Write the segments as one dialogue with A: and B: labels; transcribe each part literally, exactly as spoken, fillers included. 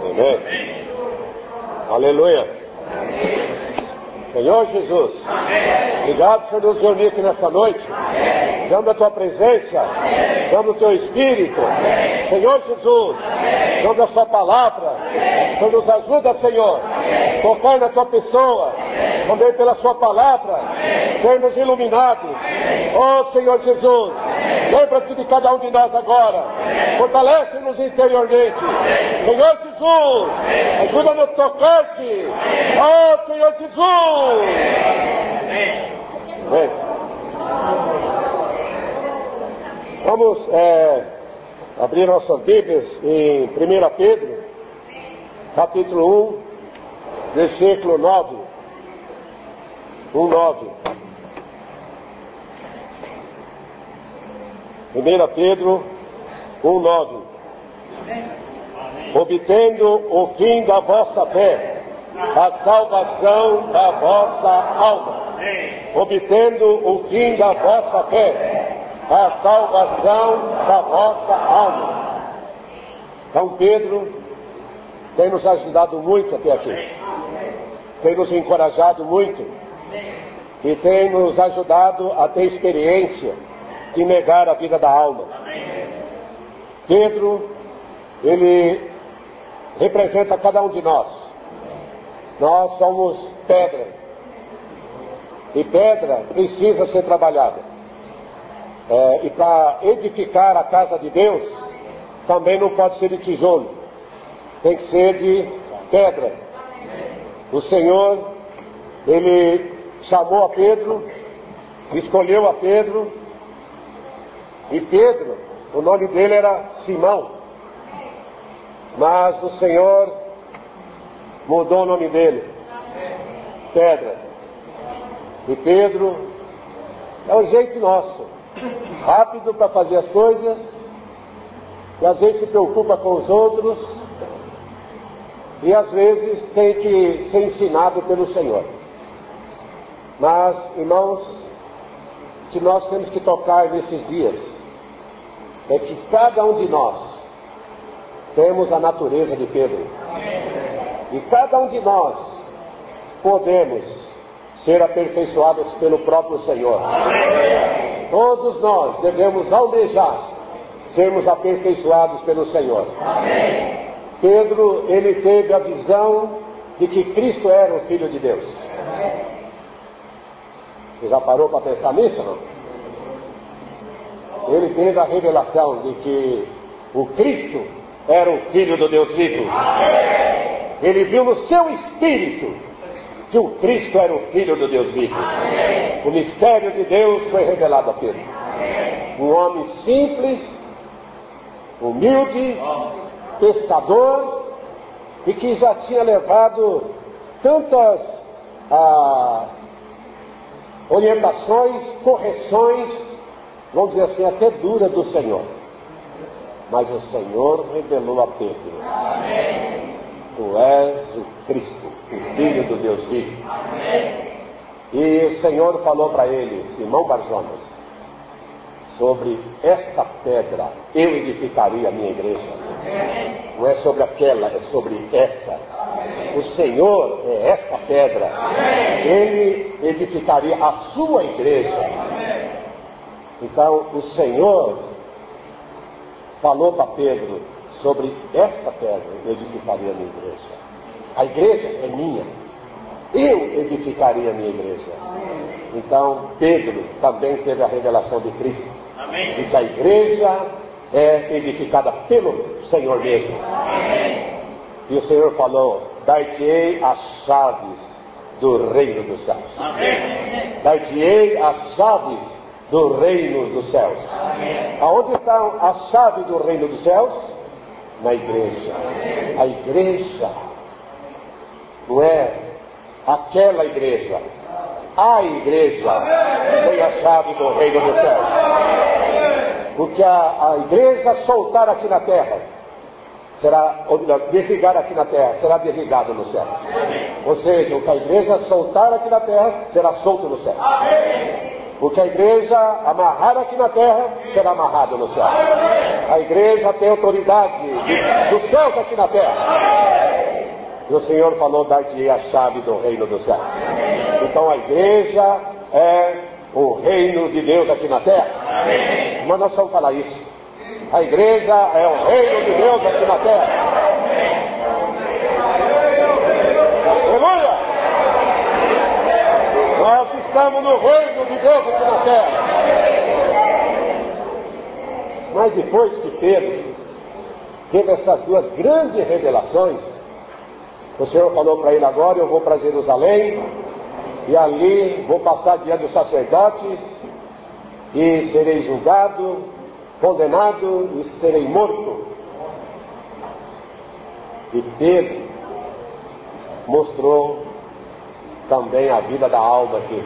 A: Amém. Aleluia. Senhor Jesus, obrigado por nos reunir aqui nessa noite. Dando a tua presença, dando o teu Espírito. Senhor Jesus, dando a sua palavra. Senhor, nos ajuda, Senhor, tocar na tua pessoa, também pela sua palavra, sermos iluminados. Oh Senhor Jesus, lembra-te de cada um de nós agora, fortalece-nos interiormente. Senhor Jesus, ajuda-nos a tocar-te. Oh Senhor Jesus. Amém. Vamos é, abrir nossas Bíblias em primeira Pedro, capítulo um, versículo nove. um, nove. primeira Pedro um, nove. Obtendo o fim da vossa fé, a salvação da vossa alma. Obtendo o fim da vossa fé, a salvação da vossa alma. Então Pedro tem nos ajudado muito até aqui, tem nos encorajado muito e tem nos ajudado a ter experiência de negar a vida da alma. Pedro, ele representa cada um de nós. Nós somos pedra, e pedra precisa ser trabalhada. É, e para edificar a casa de Deus, também não pode ser de tijolo, tem que ser de pedra. O Senhor, ele chamou a Pedro, escolheu a Pedro, e Pedro, o nome dele era Simão, mas o Senhor mudou o nome dele, Pedra. E Pedro é o jeito nosso, rápido para fazer as coisas, e às vezes se preocupa com os outros, e às vezes tem que ser ensinado pelo Senhor. Mas, irmãos, que nós temos que tocar nesses dias é que cada um de nós temos a natureza de Pedro. E cada um de nós podemos ser aperfeiçoados pelo próprio Senhor. Amém. Todos nós devemos almejar sermos aperfeiçoados pelo Senhor. Amém. Pedro, ele teve a visão de que Cristo era o Filho de Deus. Você já parou para pensar nisso, não? Ele teve a revelação de que o Cristo era o Filho do Deus vivo. Amém. Ele viu no seu espírito que o Cristo era o Filho do Deus vivo. Amém. O mistério de Deus foi revelado a Pedro. Amém. Um homem simples, humilde, pescador, e que já tinha levado tantas ah, orientações, correções, vamos dizer assim, até dura do Senhor. Mas o Senhor revelou a Pedro: Amém. Tu és o Cristo, o Filho do Deus vivo. Amém. E o Senhor falou para ele: Simão Barjonas, sobre esta pedra eu edificaria a minha igreja. Amém. Não é sobre aquela, é sobre esta. Amém. O Senhor é esta pedra. Amém. Ele edificaria a sua igreja. Amém. Então o Senhor falou para Pedro: sobre esta pedra eu edificaria a minha igreja. A igreja é minha, eu edificaria a minha igreja. Amém. Então Pedro também teve a revelação de Cristo. Amém. E que a igreja é edificada pelo Senhor mesmo. Amém. E o Senhor falou: dar-te-ei as chaves do reino dos céus. Amém. Dar-te-ei as chaves do reino dos céus. Amém. Aonde está a chave do reino dos céus? Na igreja. Amém. A igreja não é aquela igreja. A igreja tem a chave do reino dos céus. Porque a, a igreja soltar aqui na terra será, ou desligar aqui na terra, será desligado nos céus. Amém. Ou seja, o que a igreja soltar aqui na terra será solto nos céus. Amém. Porque a igreja amarrada aqui na terra será amarrada no céu. A igreja tem autoridade de, dos céus aqui na terra. E o Senhor falou: dar-te a chave do reino dos céus. Então a igreja é o reino de Deus aqui na terra. Mas nós vamos falar isso. A igreja é o reino de Deus aqui na terra. Aleluia! Nós estamos no reino de Deus aqui na terra. Mas depois que Pedro teve essas duas grandes revelações, o Senhor falou para ele: agora eu vou para Jerusalém, e ali vou passar diante dos sacerdotes, e serei julgado, condenado e serei morto. E Pedro mostrou também a vida da alma aqui.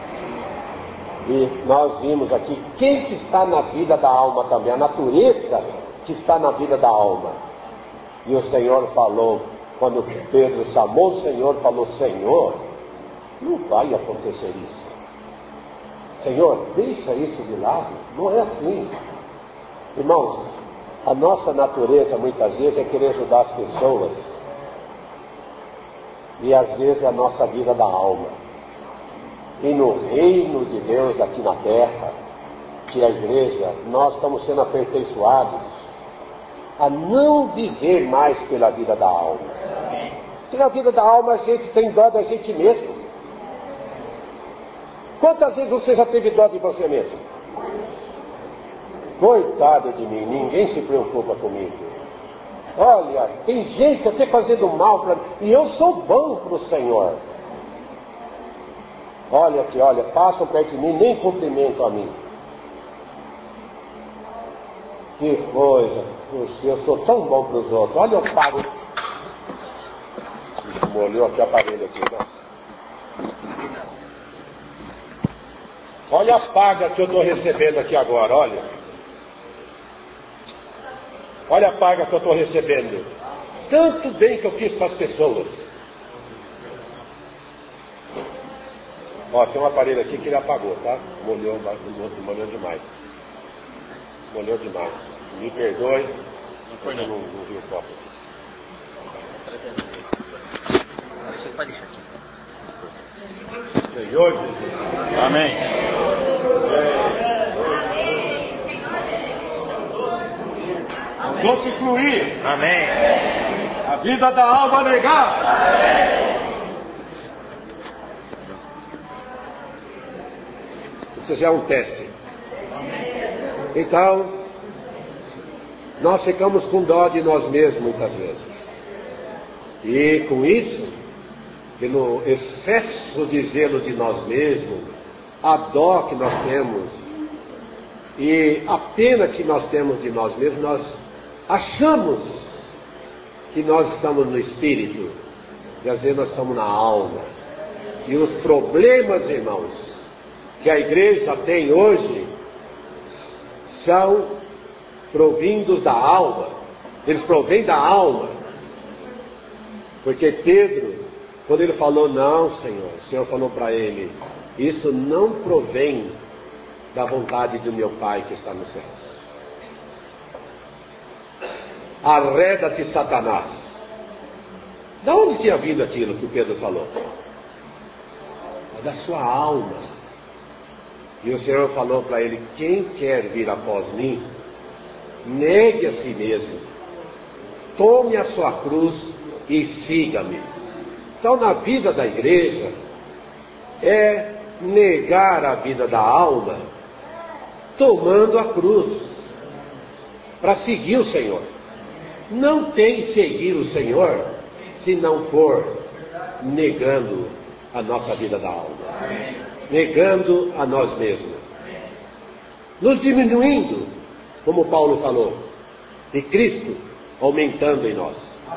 A: E nós vimos aqui quem que está na vida da alma também, a natureza que está na vida da alma. E o Senhor falou, quando Pedro chamou o Senhor, falou: Senhor, não vai acontecer isso. Senhor, deixa isso de lado. Não é assim. Irmãos, a nossa natureza muitas vezes é querer ajudar as pessoas. E às vezes é a nossa vida da alma. E no reino de Deus aqui na terra, que é a igreja, nós estamos sendo aperfeiçoados a não viver mais pela vida da alma. Pela vida da alma a gente tem dó da gente mesmo. Quantas vezes você já teve dó de você mesmo? Coitado de mim, ninguém se preocupa comigo. Olha, tem gente até fazendo mal para mim, e eu sou bom para o Senhor. Olha aqui, olha, passam perto de mim, nem cumprimentam a mim. Que coisa, eu sou tão bom para os outros. Olha, eu pago. Molhou aqui o aparelho aqui, nossa. Olha a paga que eu estou recebendo aqui agora, olha. Olha a paga que eu estou recebendo. Tanto bem que eu fiz para as pessoas. Ó, tem um aparelho aqui que ele apagou, tá? Molhou, molhou demais. Molhou demais. Me perdoe, mas eu não, não vi o copo aqui. Senhor Jesus.
B: Amém.
A: Doce fluir.
B: Amém.
A: A vida da alma negar. Amém. Isso já é um teste. Então, nós ficamos com dó de nós mesmos muitas vezes. E com isso, pelo excesso de zelo de nós mesmos, a dó que nós temos e a pena que nós temos de nós mesmos, nós achamos que nós estamos no espírito, e às vezes nós estamos na alma. E os problemas, irmãos, que a igreja tem hoje são provindos da alma. Eles provêm da alma. Porque Pedro, quando ele falou: não, Senhor, o Senhor falou para ele: isso não provém da vontade do meu Pai que está nos céus. Arreda-te, Satanás. Da onde tinha vindo aquilo que o Pedro falou? Da sua alma. E o Senhor falou para ele: quem quer vir após mim, negue a si mesmo, tome a sua cruz e siga-me. Então, na vida da igreja, é negar a vida da alma, tomando a cruz, para seguir o Senhor. Não tem seguir o Senhor se não for negando a nossa vida da alma, negando a nós mesmos, nos diminuindo, como Paulo falou, e Cristo aumentando em nós.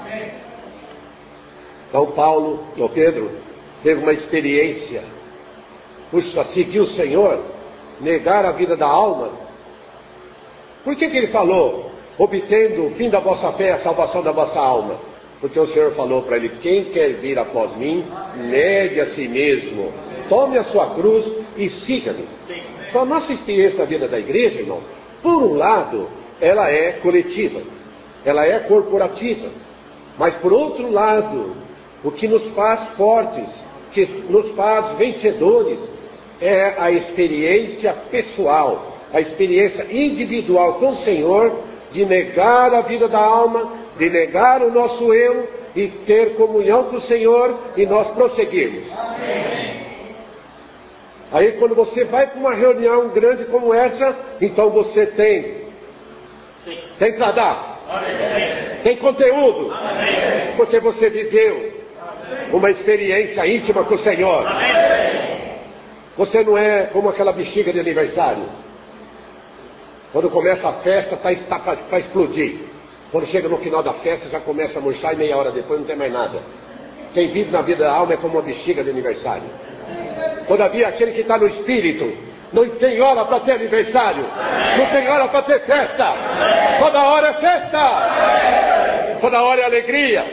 A: Então Paulo, ou Pedro, teve uma experiência. Puxa, seguir o Senhor, negar a vida da alma. Por que que ele falou: obtendo o fim da vossa fé, a salvação da vossa alma? Porque o Senhor falou para ele: quem quer vir após mim, negue a si mesmo, tome a sua cruz e siga-me. Então, a nossa experiência da vida da igreja, irmão, por um lado, ela é coletiva, ela é corporativa, mas por outro lado, o que nos faz fortes, que nos faz vencedores, é a experiência pessoal, a experiência individual com o Senhor, de negar a vida da alma, de negar o nosso eu e ter comunhão com o Senhor e nós prosseguirmos. Amém. Aí quando você vai para uma reunião grande como essa, então você tem Sim. tem para dar, Amém. Tem conteúdo, Amém. Porque você viveu uma experiência íntima com o Senhor. Amém. Você não é como aquela bexiga de aniversário. Quando começa a festa, está para explodir. Quando chega no final da festa, já começa a murchar e meia hora depois não tem mais nada. Quem vive na vida da alma é como uma bexiga de aniversário. Todavia, aquele que está no espírito, não tem hora para ter aniversário, não tem hora para ter festa. Toda hora é festa, toda hora é alegria.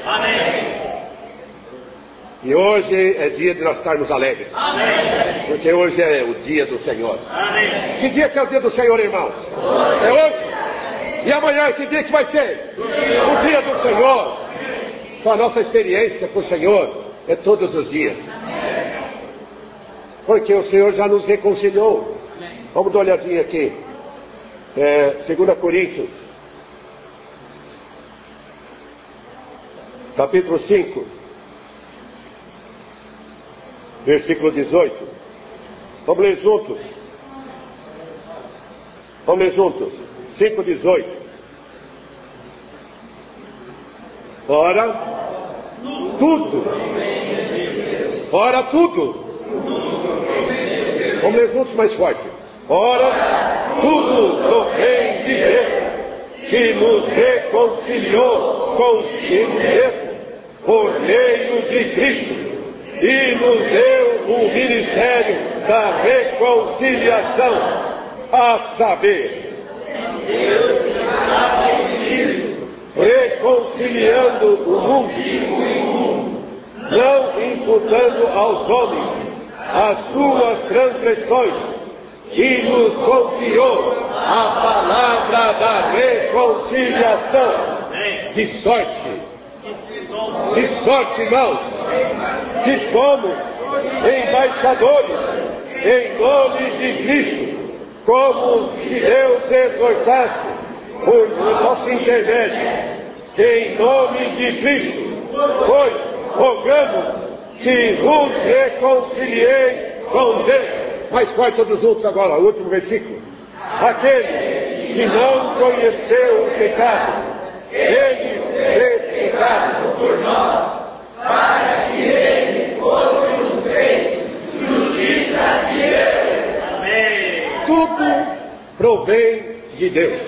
A: E hoje é dia de nós estarmos alegres. Amém. Porque hoje é o dia do Senhor. Amém. Que dia que é o dia do Senhor, irmãos? Hoje. É hoje? E amanhã, que dia que vai ser? O dia do Senhor. Então a nossa experiência com o Senhor é todos os dias. Porque o Senhor já nos reconciliou. Vamos dar uma olhadinha aqui. É, dois Coríntios. Capítulo cinco. Versículo dezoito. Vamos ler juntos. Vamos ler juntos. cinco, dezoito. Ora, tudo. Ora, tudo. Vamos ler juntos mais forte. Ora, tudo provém de Deus, que nos reconciliou consigo mesmo, por meio de Cristo, e nos deu o ministério da reconciliação, a saber, reconciliando o mundo, não imputando aos homens as suas transgressões, e nos confiou a palavra da reconciliação. De sorte, de sorte, irmãos, que somos embaixadores em nome de Cristo, como se Deus exortasse por nosso intermédio, que em nome de Cristo, pois rogamos que vos reconcilieis com Deus. Mais forte todos juntos agora, o último versículo. Aquele que não conheceu o pecado, ele fez pecado por nós, para que ele fosse nos feitos justiça de Deus. Amém. Tudo provém de Deus.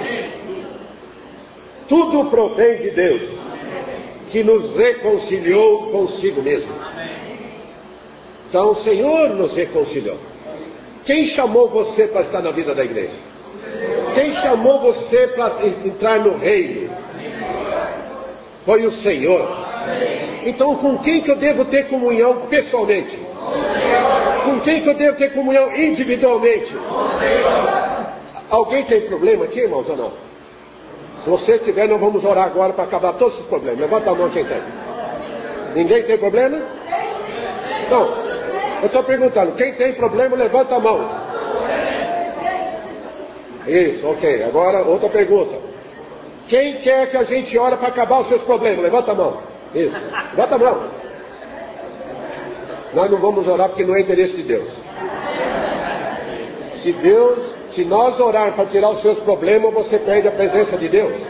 A: Tudo provém de Deus, que nos reconciliou consigo mesmo. Então o Senhor nos reconciliou. Quem chamou você para estar na vida da igreja? Quem chamou você para entrar no reino? Foi o Senhor. Então com quem que eu devo ter comunhão pessoalmente? Com quem que eu devo ter comunhão individualmente? Alguém tem problema aqui, irmãos, ou não? Se você tiver, nós vamos orar agora para acabar todos os problemas. Levanta a mão quem tem. Ninguém tem problema? Então, eu estou perguntando, quem tem problema, levanta a mão. Isso, ok. Agora, outra pergunta. Quem quer que a gente ore para acabar os seus problemas? Levanta a mão. Isso, levanta a mão. Nós não vamos orar porque não é interesse de Deus. Se Deus, se nós orarmos para tirar os seus problemas, você perde a presença de Deus.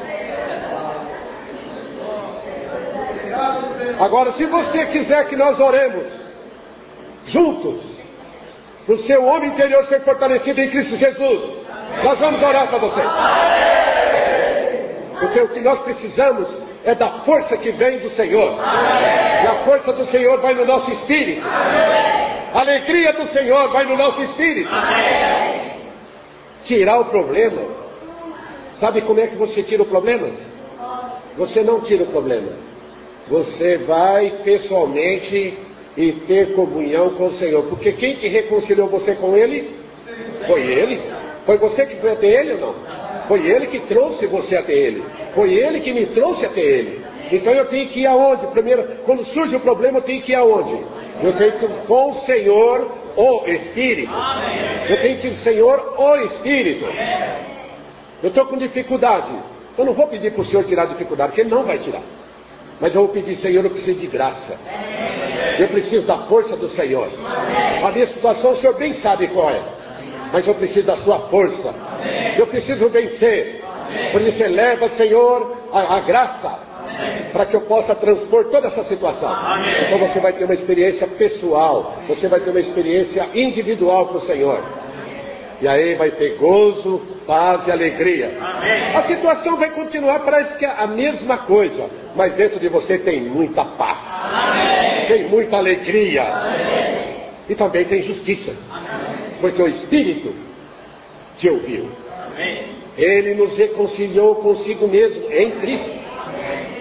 A: Agora, se você quiser que nós oremos juntos, para o seu homem interior ser fortalecido em Cristo Jesus, nós vamos orar para você. Porque o que nós precisamos é da força que vem do Senhor. E a força do Senhor vai no nosso espírito. A alegria do Senhor vai no nosso espírito. Tirar o problema. Sabe como é que você tira o problema? Você não tira o problema. Você vai pessoalmente e ter comunhão com o Senhor. Porque quem que reconciliou você com Ele? Foi Ele. Foi você que foi até Ele ou não? Foi Ele que trouxe você até Ele. Foi Ele que me trouxe até Ele. Então eu tenho que ir aonde? Primeiro, quando surge o problema, eu tenho que ir aonde? Eu tenho que ir com o Senhor, o Espírito. Eu tenho que ir com o Senhor, o Espírito. Eu estou com dificuldade. Eu não vou pedir para o Senhor tirar a dificuldade, porque Ele não vai tirar. Mas eu vou pedir, Senhor, eu preciso de graça. Eu preciso da força do Senhor. A minha situação o Senhor bem sabe qual é. Mas eu preciso da sua força. Eu preciso vencer. Por isso eleva, Senhor, a, a graça, para que eu possa transpor toda essa situação. Então você vai ter uma experiência pessoal. Você vai ter uma experiência individual com o Senhor. E aí vai ter gozo, paz e alegria. Amém. A situação vai continuar, parece que é a mesma coisa, mas dentro de você tem muita paz. Amém. Tem muita alegria. Amém. E também tem justiça. Amém. Porque o Espírito te ouviu. Amém. Ele nos reconciliou consigo mesmo em Cristo. Amém.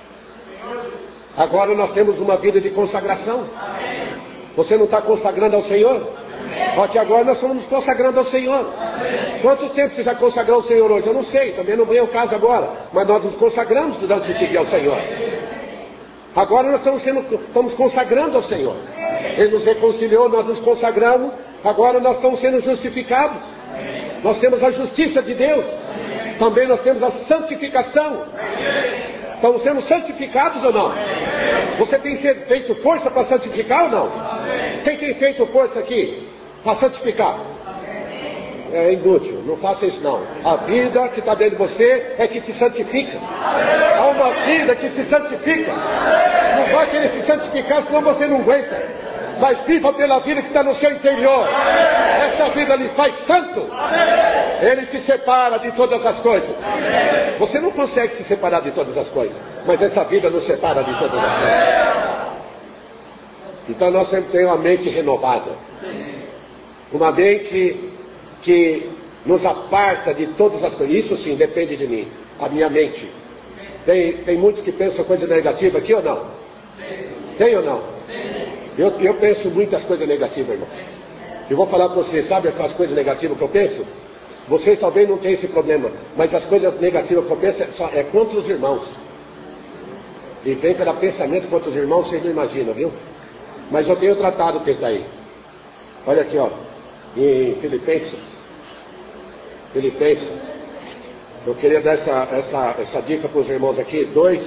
A: Agora nós temos uma vida de consagração. Amém. Você não está consagrando ao Senhor? Só que agora nós estamos nos consagrando ao Senhor. Quanto tempo você já consagrou ao Senhor hoje? Eu não sei, também não vem ao caso agora. Mas nós nos consagramos durante esse dia ao Senhor. Agora nós estamos, sendo, estamos consagrando ao Senhor. Ele nos reconciliou, nós nos consagramos. Agora nós estamos sendo justificados. Nós temos a justiça de Deus. Também nós temos a santificação. Estamos sendo santificados ou não? Você tem feito força para santificar ou não? Quem tem feito força aqui para santificar? É inútil, não faça isso não. A vida que está dentro de você é que te santifica. Há uma vida que te santifica. Não vai querer se santificar, senão você não aguenta. Mas viva pela vida que está no seu interior. Essa vida lhe faz santo. Ele te separa de todas as coisas. Você não consegue se separar de todas as coisas, mas essa vida nos separa de todas as coisas. Então nós sempre temos uma mente renovada. Uma mente que nos aparta de todas as coisas. Isso sim, depende de mim. A minha mente. Tem, tem muitos que pensam coisa negativa aqui ou não? Tem ou não? Eu, eu penso muitas coisas negativas, irmão. Eu vou falar para vocês, sabe as coisas negativas que eu penso? Vocês talvez não tenham esse problema, mas as coisas negativas que eu penso é, só, é contra os irmãos. E vem pelo pensamento contra os irmãos, vocês não imaginam, viu? Mas eu tenho tratado com isso daí. Olha aqui, ó, em Filipenses. Filipenses. Eu queria dar essa, essa, essa dica para os irmãos aqui. Dois,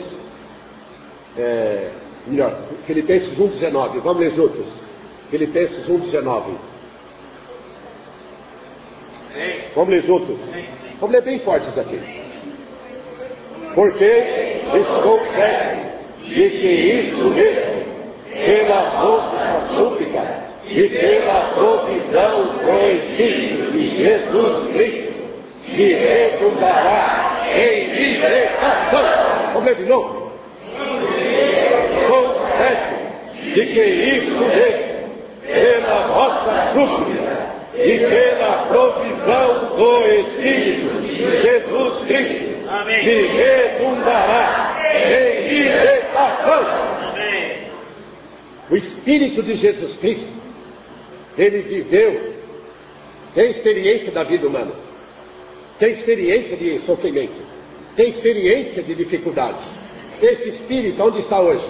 A: é, melhor, Filipenses um, dezenove. Vamos ler juntos. Filipenses um, dezenove. Vamos ler juntos. Vamos ler bem forte isso aqui. Porque estou certo de que isso mesmo, pela vossa súplica e pela provisão do Espírito de Jesus Cristo, me redundará em libertação. Vamos ler de novo. Estou certo de que isso mesmo, pela vossa súplica e pela provisão do Espírito de Jesus Cristo, amém, me redundará em libertação. Amém. O Espírito de Jesus Cristo, ele viveu, tem experiência da vida humana, tem experiência de sofrimento, tem experiência de dificuldades. Esse Espírito, onde está hoje?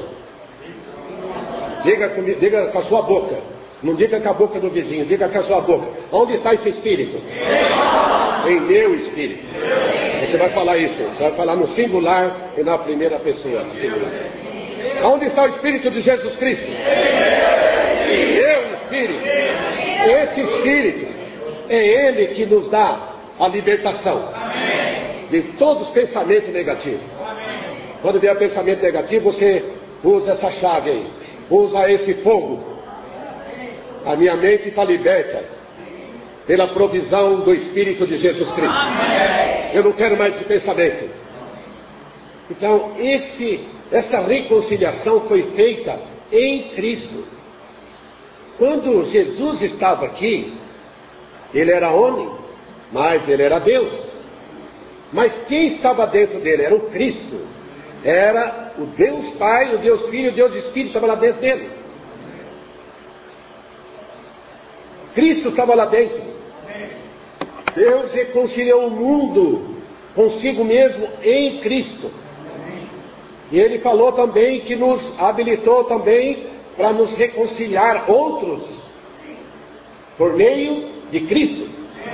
A: Diga, diga com a sua boca. Não diga com a boca do vizinho, diga com a sua boca. Onde está esse Espírito? Em meu Espírito. Você vai falar isso, você vai falar no singular e na primeira pessoa, no singular. Onde está o Espírito de Jesus Cristo? Em meu Espírito. Esse Espírito é Ele que nos dá a libertação de todos os pensamentos negativos. Quando vier pensamento negativo, você usa essa chave aí, usa esse fogo. A minha mente está liberta pela provisão do Espírito de Jesus Cristo. Eu não quero mais esse pensamento. Então, esse, essa reconciliação foi feita em Cristo. Quando Jesus estava aqui, ele era homem, mas ele era Deus. Mas quem estava dentro dele? Era o Cristo. Era o Deus Pai, o Deus Filho, o Deus Espírito estava lá dentro dele. Cristo estava lá dentro. Deus reconciliou o mundo consigo mesmo em Cristo. E Ele falou também que nos habilitou também para nos reconciliar outros por meio de Cristo.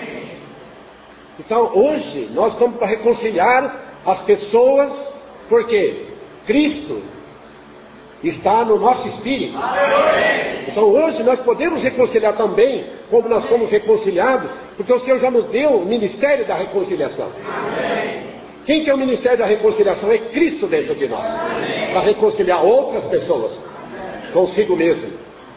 A: Então hoje nós estamos para reconciliar as pessoas, porque Cristo está no nosso espírito. Então hoje nós podemos reconciliar também, como nós fomos reconciliados, porque o Senhor já nos deu o ministério da reconciliação. Quem que é o ministério da reconciliação? É Cristo dentro de nós, para reconciliar outras pessoas consigo mesmo.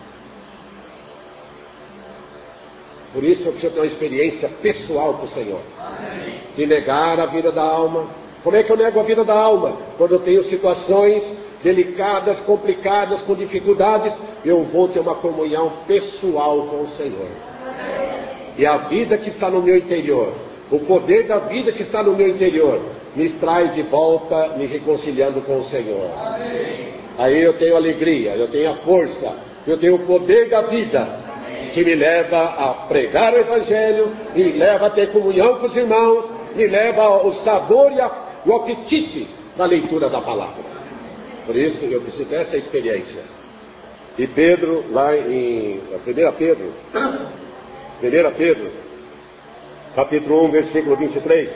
A: Por isso eu preciso ter uma experiência pessoal com o Senhor, de negar a vida da alma. Como é que eu nego a vida da alma? Quando eu tenho situações delicadas, complicadas, com dificuldades, eu vou ter uma comunhão pessoal com o Senhor. E a vida que está no meu interior, o poder da vida que está no meu interior, me traz de volta, me reconciliando com o Senhor. Aí eu tenho alegria, eu tenho a força, eu tenho o poder da vida, que me leva a pregar o Evangelho, me leva a ter comunhão com os irmãos, me leva ao sabor e ao apetite na leitura da palavra. Por isso eu preciso ter essa experiência. E Pedro, lá em primeira Pedro, primeira Pedro, capítulo um, versículo vinte e três.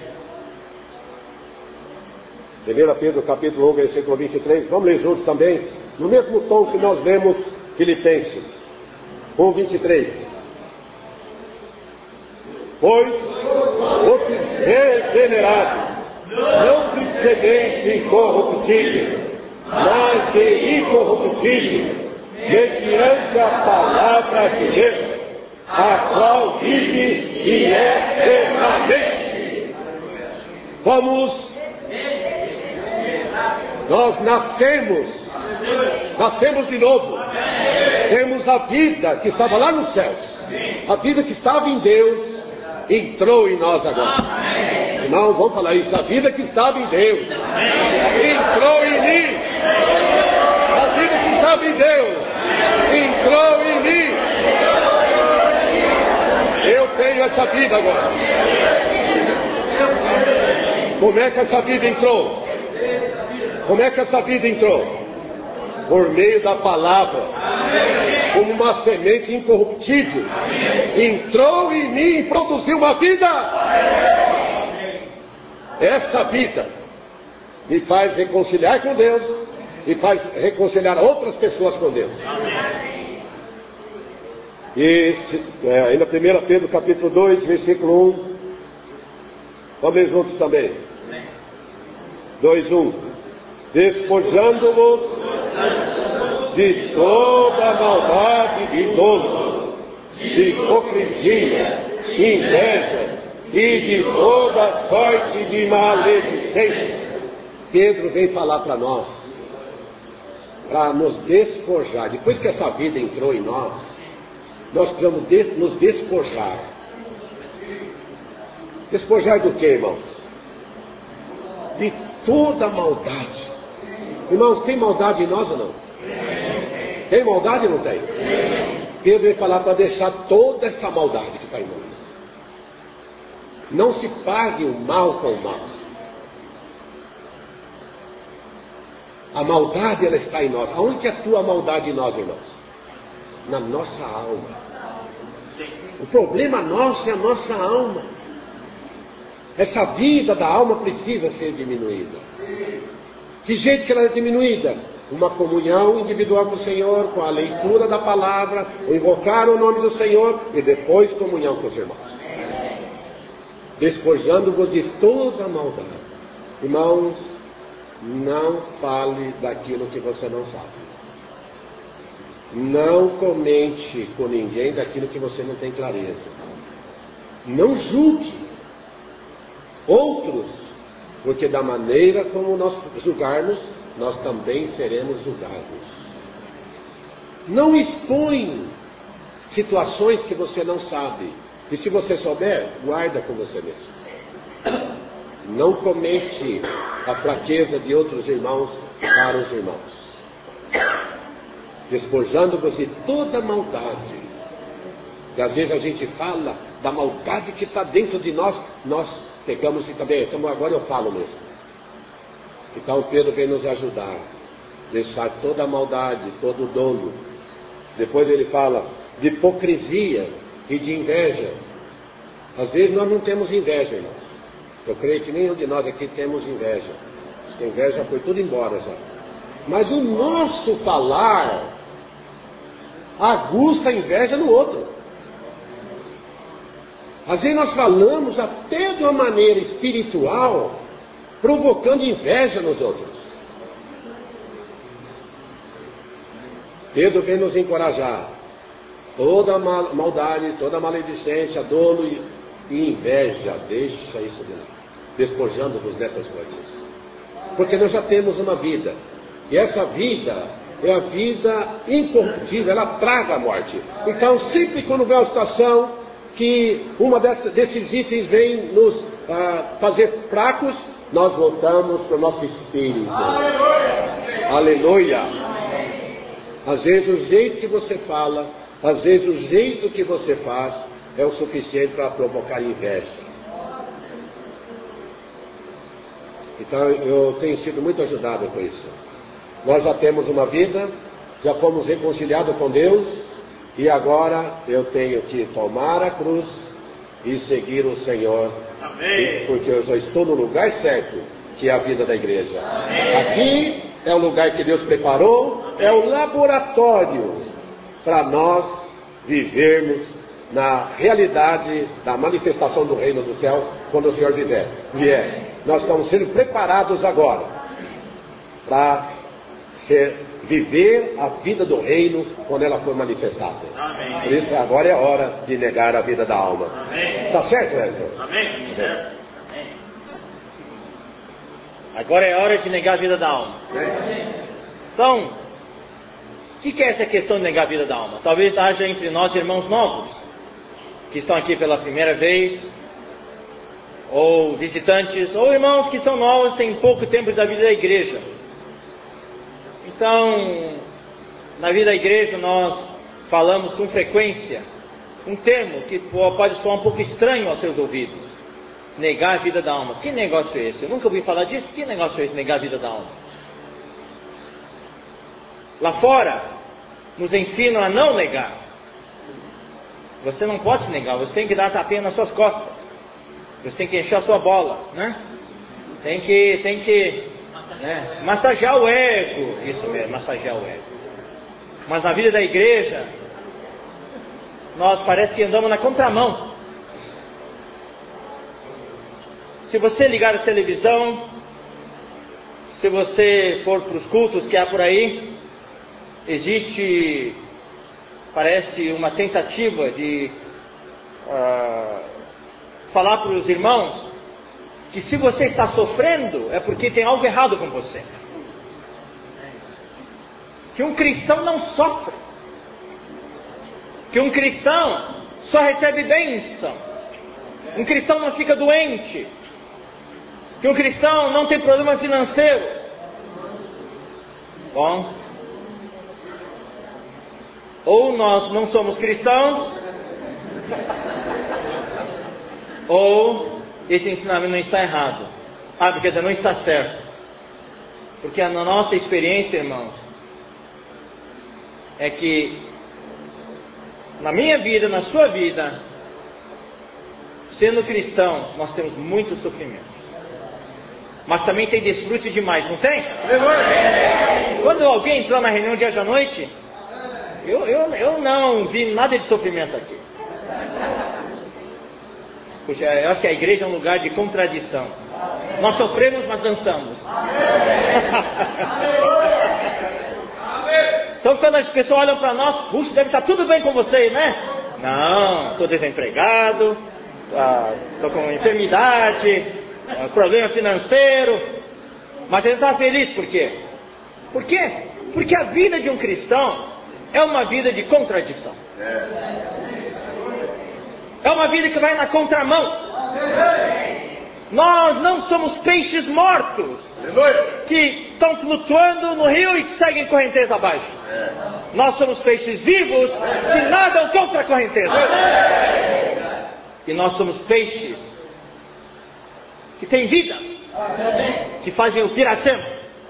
A: primeira Pedro, capítulo um, versículo vinte e três. Vamos ler juntos também, no mesmo tom que nós lemos Filipenses um, vinte e três. Pois fostes regenerados, não de semente incorruptível, mas de incorruptível, mediante a palavra de Deus, a qual vive e é permanente. Vamos, nós nascemos, nascemos de novo, temos a vida que estava lá nos céus, a vida que estava em Deus, entrou em nós agora. Não, vamos falar isso, a vida que estava em Deus, entrou em mim, a vida que estava em Deus, entrou em mim. Eu tenho essa vida agora. Como é que essa vida entrou? Como é que essa vida entrou? Por meio da palavra, como uma semente incorruptível, entrou em mim e produziu uma vida. Essa vida me faz reconciliar com Deus e faz reconciliar outras pessoas com Deus. E é, ainda primeira Pedro capítulo dois, versículo um. Vamos ler juntos também. dois, um. Despojando-vos de toda maldade e dolo, de hipocrisia, inveja e de toda sorte de maledicência. Pedro vem falar para nós, para nos despojar. Depois que essa vida entrou em nós, nós precisamos des- nos despojar. Despojar do que, irmãos? De toda maldade. Irmãos, tem maldade em nós ou não? Tem maldade ou não tem? Pedro vem falar para deixar toda essa maldade que está em nós. Não se pague o mal com o mal. A maldade, ela está em nós. Aonde que atua a maldade em nós, irmãos? Na nossa alma. O problema nosso é a nossa alma. Essa vida da alma precisa ser diminuída. Que jeito que ela é diminuída? Uma comunhão individual com o Senhor, com a leitura da palavra, o invocar o nome do Senhor e depois comunhão com os irmãos. Despojando-vos de toda a maldade. Irmãos, não fale daquilo que você não sabe. Não comente com ninguém daquilo que você não tem clareza. Não julgue outros, porque da maneira como nós julgarmos, nós também seremos julgados. Não expõe situações que você não sabe. E se você souber, guarda com você mesmo. Não comente a fraqueza de outros irmãos para os irmãos. Despojando-vos de toda maldade E às vezes a gente fala da maldade que está dentro de nós, nós pegamos e também, então agora eu falo mesmo. Então Pedro vem nos ajudar, deixar toda a maldade, todo o dolo. Depois ele fala de hipocrisia e de inveja. Às vezes nós não temos inveja, irmãos. Eu creio que nenhum de nós aqui temos inveja. A inveja foi tudo embora já. Mas o nosso falar aguça a inveja no outro. Às vezes nós falamos até de uma maneira espiritual, provocando inveja nos outros. Pedro vem nos encorajar. Toda maldade, toda maledicência, dolo e inveja, deixa isso de nós, despojando-nos dessas coisas. Porque nós já temos uma vida, e essa vida é a vida incorruptível, ela traga a morte. Então, sempre quando vem uma situação que uma dessas, desses itens vem nos ah, fazer fracos, nós voltamos para o nosso espírito. Aleluia! Aleluia! Às vezes o jeito que você fala, às vezes o jeito que você faz é o suficiente para provocar inveja. Então eu tenho sido muito ajudado com isso. Nós já temos uma vida, já fomos reconciliados com Deus, e agora eu tenho que tomar a cruz e seguir o Senhor. Amém. Porque eu já estou no lugar certo, que é a vida da igreja. Amém. Aqui é o lugar que Deus preparou, amém, é o laboratório para nós vivermos na realidade da manifestação do reino dos céus quando o Senhor vier. vier. Nós estamos sendo preparados agora para ser, viver a vida do reino quando ela for manifestada. Amém. Por isso agora é a hora de negar a vida da alma. Está certo, Wesley?
B: Amém. Amém. Agora é a hora de negar a vida da alma. Amém. Então, o que é essa questão de negar a vida da alma? Talvez haja entre nós irmãos novos, que estão aqui pela primeira vez, ou visitantes, ou irmãos que são novos, têm pouco tempo da vida da igreja. Então, na vida da igreja nós falamos com frequência um termo que pode soar um pouco estranho aos seus ouvidos: negar a vida da alma. Que negócio é esse? Eu nunca ouvi falar disso. Que negócio é esse, negar a vida da alma? Lá fora nos ensinam a não negar. Você não pode se negar, você tem que dar tapinha nas suas costas, você tem que encher a sua bola, né? Tem que, tem que né? massagear o ego. Isso mesmo, massagear o ego. Mas na vida da igreja nós parece que andamos na contramão. Se você ligar a televisão, se você for para os cultos que há por aí, existe, parece, uma tentativa de uh, falar para os irmãos que se você está sofrendo é porque tem algo errado com você. Que um cristão não sofre. Que um cristão só recebe bênção. Um cristão não fica doente. Que um cristão não tem problema financeiro. Bom, ou nós não somos cristãos, ou esse ensinamento não está errado. Ah, quer dizer, não está certo. Porque na nossa experiência, irmãos, é que na minha vida, na sua vida, sendo cristãos, nós temos muito sofrimento. Mas também tem desfrute demais, não tem? Quando alguém entrou na reunião de hoje à noite, eu, eu, eu não vi nada de sofrimento aqui. Puxa, eu acho que a igreja é um lugar de contradição. Nós sofremos, mas dançamos. Então quando as pessoas olham para nós, puxa, deve estar tudo bem com vocês, né? Não, estou desempregado, estou com enfermidade, problema financeiro, mas ele está feliz. Por quê? Por quê? Porque a vida de um cristão é uma vida de contradição. É uma vida que vai na contramão. Nós não somos peixes mortos que estão flutuando no rio e que seguem correnteza abaixo. Nós somos peixes vivos que nadam contra a correnteza. E nós somos peixes que têm vida, que fazem o piracema.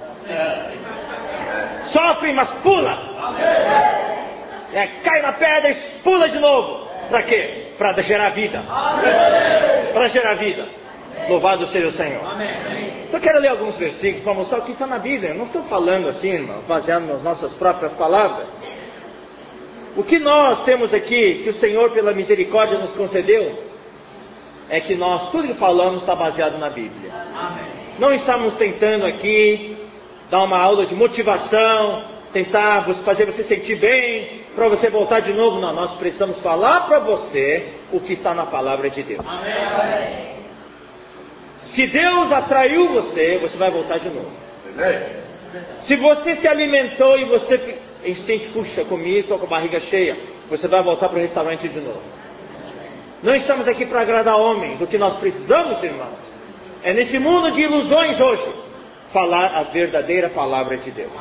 B: Sofrem, mas pula. É, cai na pedra e pula de novo. Para quê? Para gerar vida. Para gerar vida. Louvado seja o Senhor. Eu quero ler alguns versículos para mostrar o que está na Bíblia. Eu não estou falando assim, irmão, baseado nas nossas próprias palavras. O que nós temos aqui, que o Senhor pela misericórdia nos concedeu, é que nós, tudo que falamos está baseado na Bíblia. Não estamos tentando aqui dar uma aula de motivação, tentar fazer você sentir bem, para você voltar de novo. Não, nós precisamos falar para você o que está na palavra de Deus. Amém. Se Deus atraiu você, você vai voltar de novo. Se você se alimentou e você sente, puxa, comi, estou com a barriga cheia, você vai voltar para o restaurante de novo. Não estamos aqui para agradar homens. O que nós precisamos, irmãos, é nesse mundo de ilusões hoje, falar a verdadeira palavra de Deus.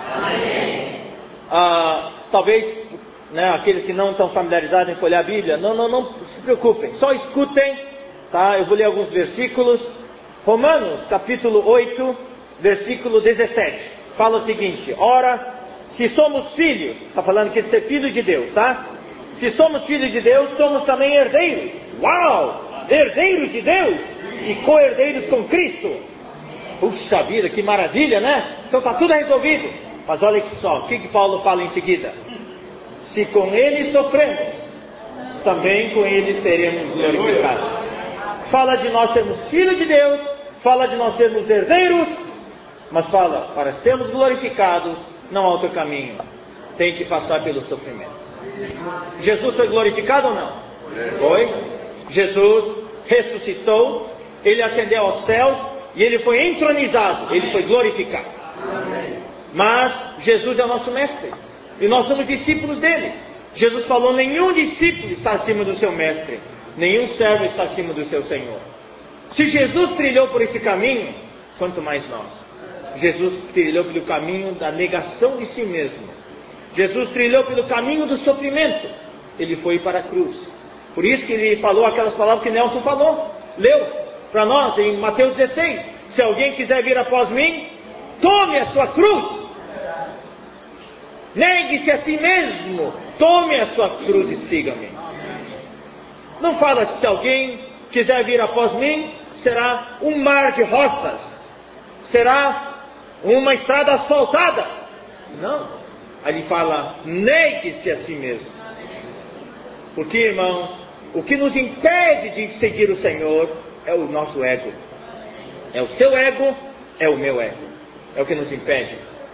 B: Ah, talvez, né, aqueles que não estão familiarizados em folhear a Bíblia, não, não, não se preocupem, só escutem, tá? Eu vou ler alguns versículos. Romanos capítulo oito, versículo dezessete, fala o seguinte: ora, se somos filhos, está falando que ser filho de Deus, tá? Se somos filhos de Deus, somos também herdeiros. Uau! Herdeiros de Deus e co-herdeiros com Cristo. Puxa vida, que maravilha, né? Então está tudo resolvido. Mas olha aqui só, o que, que Paulo fala em seguida? Se com ele sofremos, também com ele seremos glorificados. Fala de nós sermos filhos de Deus, fala de nós sermos herdeiros, mas fala, para sermos glorificados, não há outro caminho, tem que passar pelo sofrimento. Jesus foi glorificado ou não? Foi. Jesus ressuscitou, ele ascendeu aos céus e ele foi entronizado, ele foi glorificado. Mas Jesus é o nosso mestre e nós somos discípulos dele. Jesus falou: nenhum discípulo está acima do seu mestre, nenhum servo está acima do seu Senhor. Se Jesus trilhou por esse caminho, quanto mais nós. Jesus trilhou pelo caminho da negação de si mesmo. Jesus trilhou pelo caminho do sofrimento. Ele foi para a cruz. Por isso que ele falou aquelas palavras que Nelson falou, leu para nós em Mateus dezesseis: se alguém quiser vir após mim, tome a sua cruz, negue-se a si mesmo, tome a sua cruz e siga-me. Não fala se alguém quiser vir após mim, será um mar de rosas, será uma estrada asfaltada. Não. Aí ele fala: negue-se a si mesmo. Porque, irmãos, o que nos impede de seguir o Senhor é o nosso ego. É o seu ego, é o meu ego. É o que nos impede.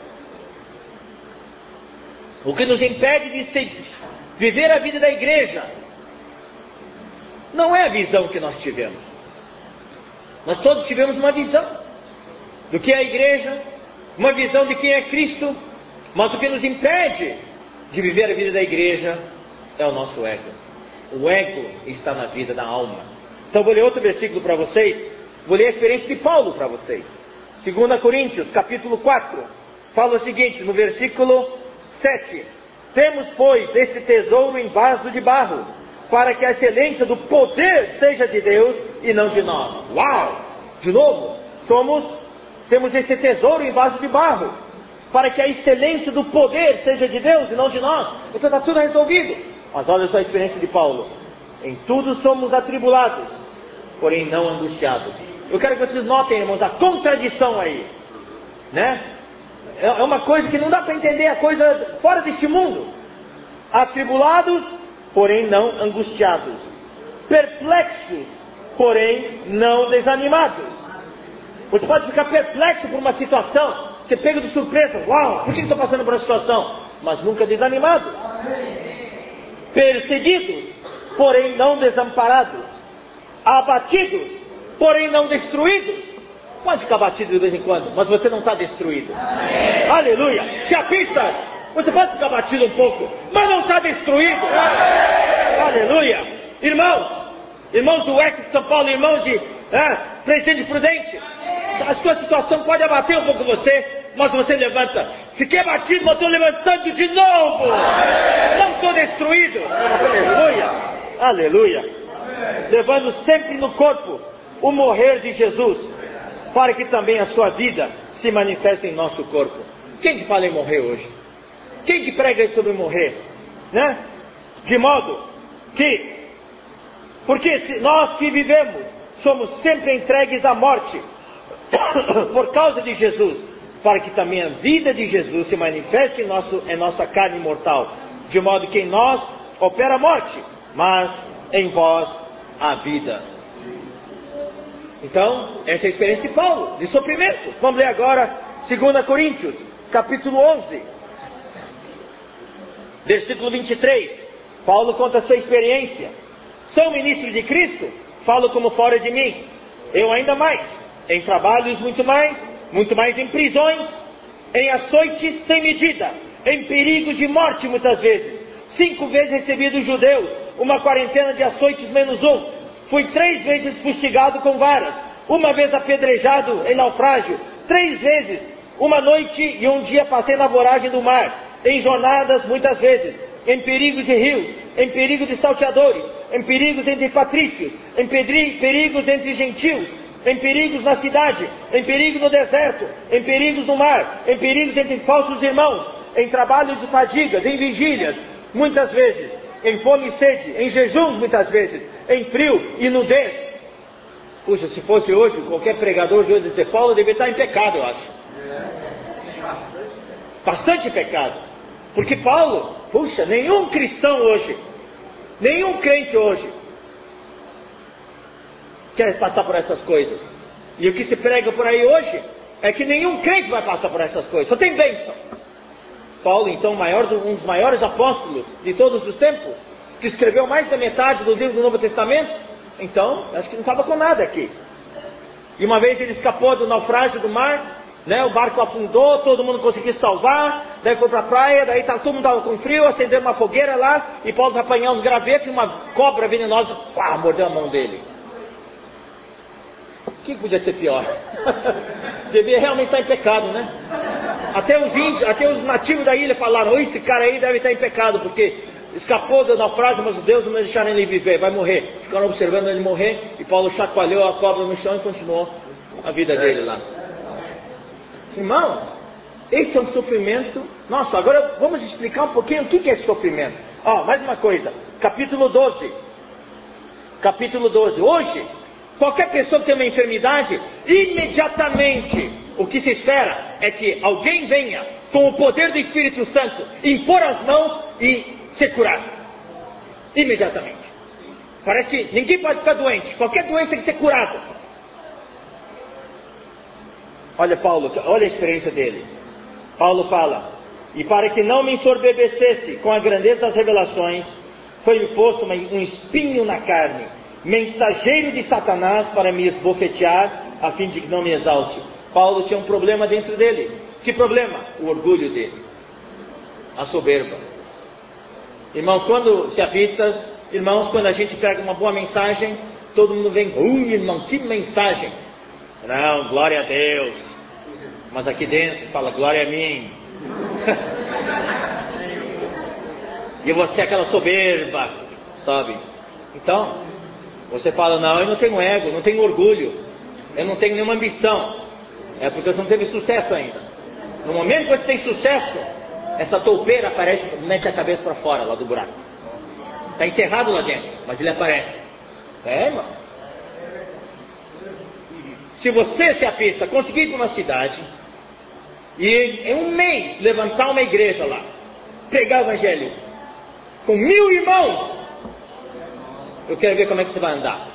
B: O que nos impede de seguir, viver a vida da igreja não é a visão que nós tivemos. Nós todos tivemos uma visão do que é a igreja, uma visão de quem é Cristo, mas o que nos impede de viver a vida da igreja é o nosso ego. O ego está na vida da alma. Então vou ler outro versículo para vocês. Vou ler a experiência de Paulo para vocês. Segunda Coríntios, capítulo quatro, fala o seguinte, no versículo sete: temos, pois, este tesouro em vaso de barro, para que a excelência do poder seja de Deus e não de nós. Uau! De novo, somos, temos este tesouro em vaso de barro, para que a excelência do poder seja de Deus e não de nós. Então está tudo resolvido. Mas olha só a experiência de Paulo: em tudo somos atribulados, porém não angustiados. Eu quero que vocês notem, irmãos, a contradição aí, né? É uma coisa que não dá para entender, a coisa fora deste mundo. Atribulados, porém não angustiados. Perplexos, porém não desanimados. Você pode ficar perplexo por uma situação, você pega de surpresa: uau, por que estou passando por uma situação? Mas nunca desanimado. Perseguidos, porém não desamparados. Abatidos, porém não destruídos. Pode ficar abatido de vez em quando, mas você não está destruído. Amém. Aleluia. Se a pista, você pode ficar abatido um pouco, mas não está destruído. Amém. Aleluia. Irmãos, irmãos do Oeste de São Paulo, irmãos de é, Presidente Prudente, a sua situação pode abater um pouco você, mas você levanta. Fiquei abatido, mas estou levantando de novo. Não estou destruído. Aleluia, aleluia. Levando sempre no corpo o morrer de Jesus, para que também a sua vida se manifeste em nosso corpo. Quem que fala em morrer hoje? Quem que prega sobre morrer? Né? De modo que, porque se nós que vivemos, somos sempre entregues à morte, por causa de Jesus, para que também a vida de Jesus se manifeste em, nosso, em nossa carne mortal, de modo que em nós opera a morte, mas em vós a vida. Então, essa é a experiência de Paulo, de sofrimento. Vamos ler agora dois Coríntios, capítulo onze, versículo vinte e três. Paulo conta a sua experiência. Sou ministro de Cristo, falo como fora de mim. Eu ainda mais, em trabalhos muito mais, muito mais em prisões, em açoites sem medida, em perigos de morte muitas vezes. Cinco vezes recebi dos judeus uma quarentena de açoites menos um. Fui três vezes fustigado com varas, uma vez apedrejado em naufrágio, três vezes, uma noite e um dia passei na voragem do mar, em jornadas muitas vezes, em perigos de rios, em perigo de salteadores, em perigos entre patrícios, em perigos entre gentios, em perigos na cidade, em perigo no deserto, em perigos no mar, em perigos entre falsos irmãos, em trabalhos e fadigas, em vigílias, muitas vezes, em fome e sede, em jejuns muitas vezes, em frio e nudez. Puxa, se fosse hoje, qualquer pregador de hoje dizer, Paulo deve estar em pecado, eu acho. Bastante pecado. Porque Paulo, puxa, nenhum cristão hoje, nenhum crente hoje, quer passar por essas coisas. E o que se prega por aí hoje, é que nenhum crente vai passar por essas coisas, só tem bênção. Paulo, então, maior, um dos maiores apóstolos de todos os tempos, que escreveu mais da metade dos livros do Novo Testamento, então, acho que não estava com nada aqui. E uma vez ele escapou do naufrágio do mar, né, o barco afundou, todo mundo conseguiu salvar, daí foi para a praia, daí tá, todo mundo estava com frio, acendeu uma fogueira lá, e Paulo vai apanhar uns gravetos, e uma cobra venenosa, pá, mordeu a mão dele. O que podia ser pior? Devia realmente estar em pecado, né? Até os índios, até os nativos da ilha falaram, oh, esse cara aí deve estar em pecado, porque escapou do naufrágio, mas os deuses não deixaram ele viver, vai morrer. Ficaram observando ele morrer, e Paulo chacoalhou a cobra no chão e continuou a vida dele lá. Irmãos, esse é um sofrimento. Nossa, agora vamos explicar um pouquinho o que é esse sofrimento. Ó, mais uma coisa, capítulo doze. Capítulo doze. Hoje, qualquer pessoa que tem uma enfermidade, imediatamente o que se espera é que alguém venha com o poder do Espírito Santo, impor as mãos e ser curado. Imediatamente. Parece que ninguém pode ficar doente. Qualquer doença tem que ser curado. Olha Paulo, olha a experiência dele. Paulo fala, e para que não me ensoberbecesse com a grandeza das revelações, foi-me posto um espinho na carne, mensageiro de Satanás para me esbofetear, a fim de que não me exalte. Paulo tinha um problema dentro dele. Que problema? O orgulho dele. A soberba. Irmãos, quando se avistas, irmãos, quando a gente pega uma boa mensagem, todo mundo vem, ui, irmão, que mensagem. Não, glória a Deus. Mas aqui dentro fala, glória a mim. E você é aquela soberba, sabe? Então, você fala, não, eu não tenho ego, não tenho orgulho, eu não tenho nenhuma ambição. É porque você não teve sucesso ainda. No momento que você tem sucesso, essa toupeira aparece, mete a cabeça para fora lá do buraco. Está enterrado lá dentro, mas ele aparece. É, irmão. Se você, se apista, conseguir ir para uma cidade e em um mês levantar uma igreja lá, pregar o evangelho com mil irmãos, eu quero ver como é que você vai andar.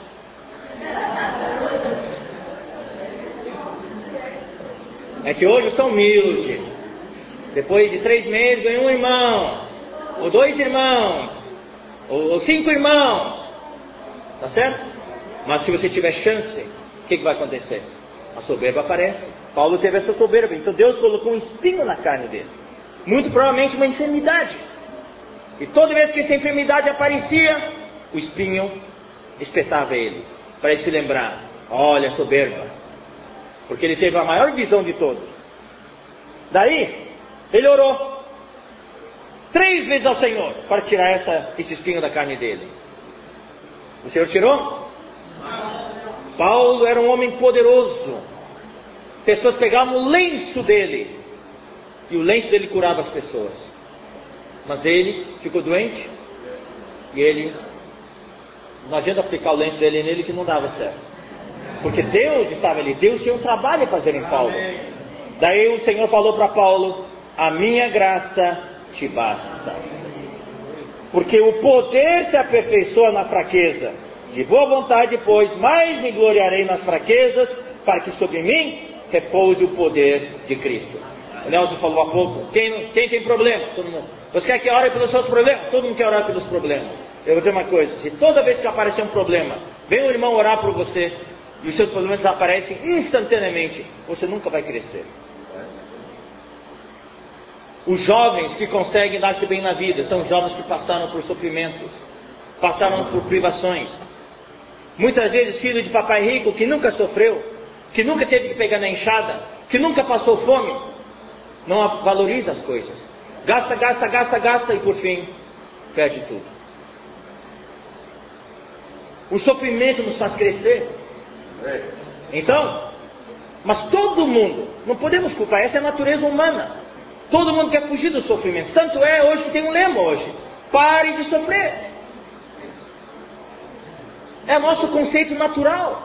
B: É que hoje eu sou humilde. Depois de três meses ganhei um irmão, ou dois irmãos, ou cinco irmãos. Tá certo? Mas se você tiver chance, o que, que vai acontecer? A soberba aparece. Paulo teve essa soberba, então Deus colocou um espinho na carne dele. Muito provavelmente uma enfermidade. E toda vez que essa enfermidade aparecia, o espinho espetava ele, para ele se lembrar, olha a soberba. Porque ele teve a maior visão de todos. Daí, ele orou três vezes ao Senhor para tirar essa, esse espinho da carne dele. O Senhor tirou? Paulo era um homem poderoso. Pessoas pegavam o lenço dele, e o lenço dele curava as pessoas. Mas ele ficou doente, e ele, não adianta aplicar o lenço dele nele que não dava certo, porque Deus estava ali, Deus tinha um trabalho a fazer em Paulo. Daí o Senhor falou para Paulo: a minha graça te basta, porque o poder se aperfeiçoa na fraqueza. De boa vontade, pois, mais me gloriarei nas fraquezas, para que sobre mim repouse o poder de Cristo. O Nelson falou há pouco: quem, quem tem problema? Todo mundo. Você quer que ore pelos seus problemas? Todo mundo quer orar pelos problemas. Eu vou dizer uma coisa: se toda vez que aparecer um problema, vem um irmão orar por você, e os seus problemas desaparecem instantaneamente, você nunca vai crescer. Os jovens que conseguem dar-se bem na vida são jovens que passaram por sofrimentos, passaram por privações. Muitas vezes filho de papai rico que nunca sofreu, que nunca teve que pegar na enxada, que nunca passou fome, não valoriza as coisas. Gasta, gasta, gasta, gasta e por fim perde tudo. O sofrimento nos faz crescer. Então, mas todo mundo, não podemos culpar, essa é a natureza humana. Todo mundo quer fugir dos sofrimentos. Tanto é hoje que tem um lema hoje: pare de sofrer. É nosso conceito natural.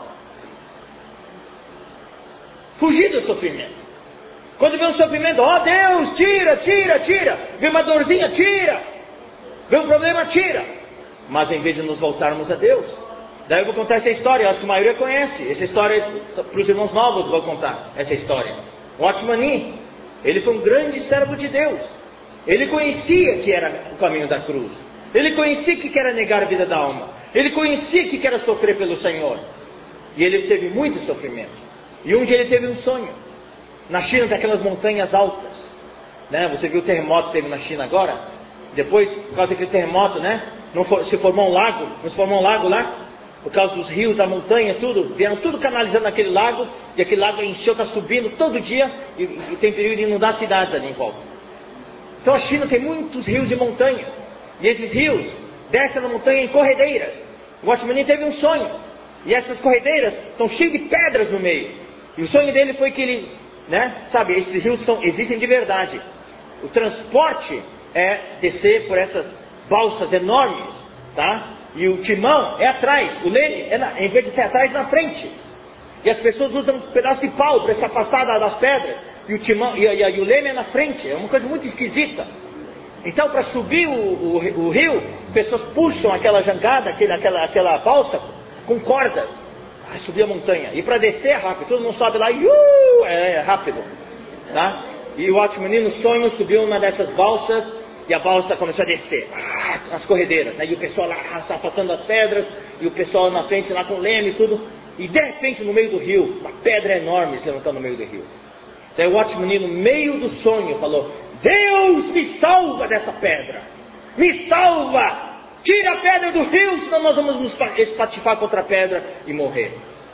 B: Fugir do sofrimento. Quando vê um sofrimento, ó oh, Deus, tira, tira, tira. Vê uma dorzinha, tira. Vê um problema, tira. Mas em vez de nos voltarmos a Deus. Daí eu vou contar essa história, eu acho que a maioria conhece. Essa história, para os irmãos novos, eu vou contar essa história. O Watchman Nee, ele foi um grande servo de Deus. Ele conhecia que era o caminho da cruz. Ele conhecia que era negar a vida da alma. Ele conhecia que era sofrer pelo Senhor. E ele teve muitos sofrimentos. E um dia ele teve um sonho. Na China tem aquelas montanhas altas, né? Você viu o terremoto que teve na China agora? Depois, por causa daquele terremoto, né? Não for, se formou um lago, não se formou um lago lá? Por causa dos rios, da montanha, tudo. Vieram tudo canalizando naquele lago. E aquele lago encheu, está subindo todo dia. E, e tem período de inundar cidades ali em volta. Então a China tem muitos rios e montanhas. E esses rios descem na montanha em corredeiras. O Watchman Nee teve um sonho. E essas corredeiras estão cheias de pedras no meio. E o sonho dele foi que ele, né, sabe, esses rios são, existem de verdade. O transporte é descer por essas balsas enormes, tá? E o timão é atrás, o leme é na, em vez de ser atrás, na frente. E as pessoas usam um pedaço de pau para se afastar das pedras. E o timão e, e, e o leme é na frente. É uma coisa muito esquisita. Então, para subir o, o, o rio, pessoas puxam aquela jangada, aquele, aquela, aquela balsa com cordas. Ah, subir a montanha. E para descer é rápido. Todo mundo sobe lá e uh, é, é rápido, tá? E o Watchman Nee no sonho subiu uma dessas balsas. E a balsa começou a descer, ah, as corredeiras, né? E o pessoal lá ah, passando as pedras, e o pessoal na frente lá com o leme e tudo. E de repente no meio do rio, uma pedra enorme se levantando no meio do rio. Daí o Watchman Nee no meio do sonho falou: Deus, me salva dessa pedra, me salva, tira a pedra do rio, senão nós vamos nos espatifar contra a pedra e morrer.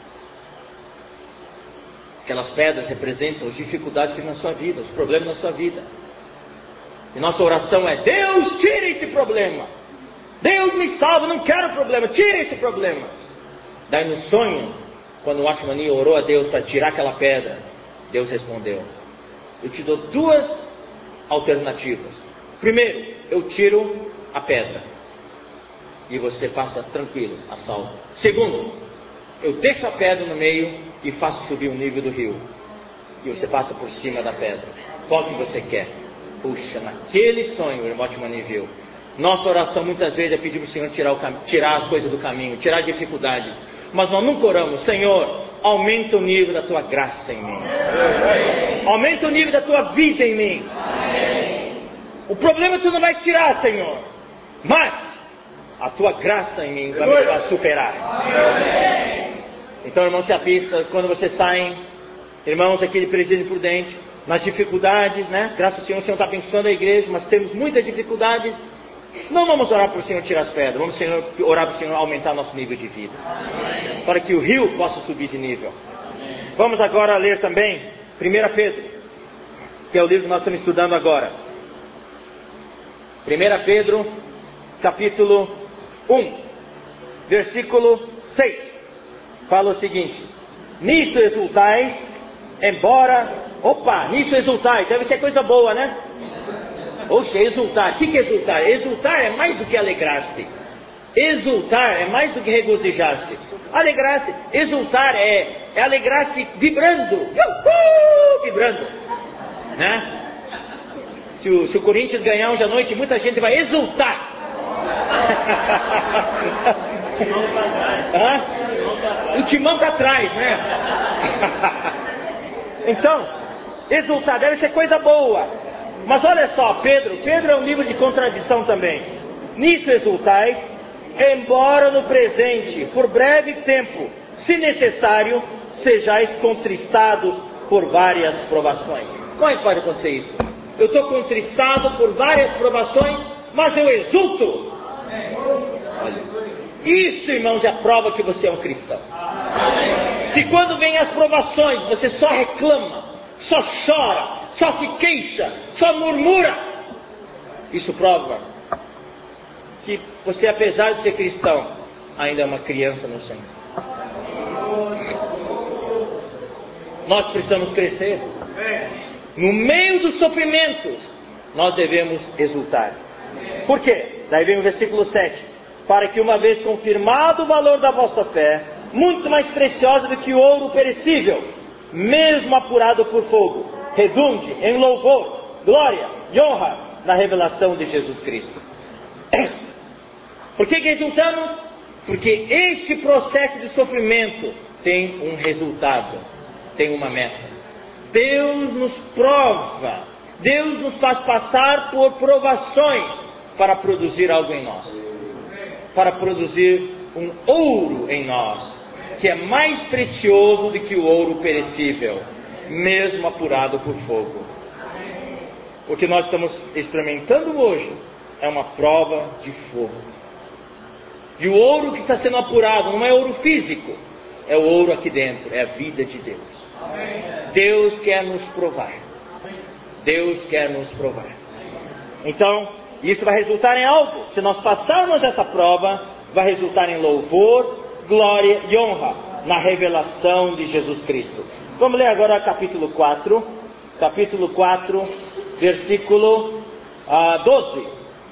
B: Aquelas pedras representam as dificuldades que tem na sua vida, os problemas na sua vida. E nossa oração é: Deus, tira esse problema. Deus, me salva, não quero problema, tira esse problema. Daí no sonho, quando o Watchman Nee orou a Deus para tirar aquela pedra, Deus respondeu: eu te dou duas alternativas. Primeiro, eu tiro a pedra e você passa tranquilo, a salvo. Segundo, eu deixo a pedra no meio e faço subir o nível do rio. E você passa por cima da pedra. Qual que você quer? Puxa, naquele sonho, o irmão Watchman Nee viu. Nossa oração muitas vezes é pedir para o Senhor tirar, o cam... tirar as coisas do caminho, tirar as dificuldades. Mas nós nunca oramos: Senhor, aumenta o nível da tua graça em mim. Aumenta o nível da tua vida em mim. O problema tu não vais tirar, Senhor, mas a tua graça em mim vai me levar a superar. Então, irmãos chapistas, quando vocês saem, irmãos aqui de Presídio Prudente, nas dificuldades, né? Graças ao Senhor, o Senhor está abençoando a igreja, mas temos muitas dificuldades. Não vamos orar para o Senhor tirar as pedras, vamos Senhor, orar para o Senhor aumentar nosso nível de vida, amém, para que o rio possa subir de nível. Amém. Vamos agora ler também primeira Pedro, que é o livro que nós estamos estudando agora. primeira Pedro, capítulo um, versículo seis. Fala o seguinte: nisso exultais, embora... Opa, nisso exultais, deve ser coisa boa, né? Oxe, exultar, o que é exultar? Exultar é mais do que alegrar-se. Exultar é mais do que regozijar-se. Alegrar-se, exultar é, é alegrar-se vibrando. Uhul, vibrando, né? Se o, se o Corinthians ganhar hoje à noite, muita gente vai exultar. Hã? O timão está atrás, né? Então, exultar deve ser coisa boa. Mas olha só, Pedro, Pedro é um livro de contradição também. Nisso exultais, embora no presente, por breve tempo, se necessário, sejais contristados por várias provações. Como é que pode acontecer isso? Eu estou contristado por várias provações, mas eu exulto. Olha, isso, irmãos, é a prova que você é um cristão. Se quando vem as provações, você só reclama, só chora, só se queixa, só murmura, isso prova que você, apesar de ser cristão, ainda é uma criança no Senhor. Nós precisamos crescer. No meio dos sofrimentos, nós devemos exultar. Por quê? Daí vem o versículo sete. Para que, uma vez confirmado o valor da vossa fé, muito mais preciosa do que o ouro perecível, mesmo apurado por fogo, redunde em louvor, glória e honra na revelação de Jesus Cristo. Por que que exultamos? Porque este processo de sofrimento tem um resultado, tem uma meta. Deus nos prova, Deus nos faz passar por provações para produzir algo em nós, para produzir um ouro em nós, que é mais precioso do que o ouro perecível, mesmo apurado por fogo. O que nós estamos experimentando hoje é uma prova de fogo. E o ouro que está sendo apurado não é ouro físico, é o ouro aqui dentro, é a vida de Deus. Deus quer nos provar. Deus quer nos provar. Então, isso vai resultar em algo. Se nós passarmos essa prova, vai resultar em louvor, glória e honra na revelação de Jesus Cristo. Vamos ler agora capítulo quatro, capítulo quatro, versículo ah, doze.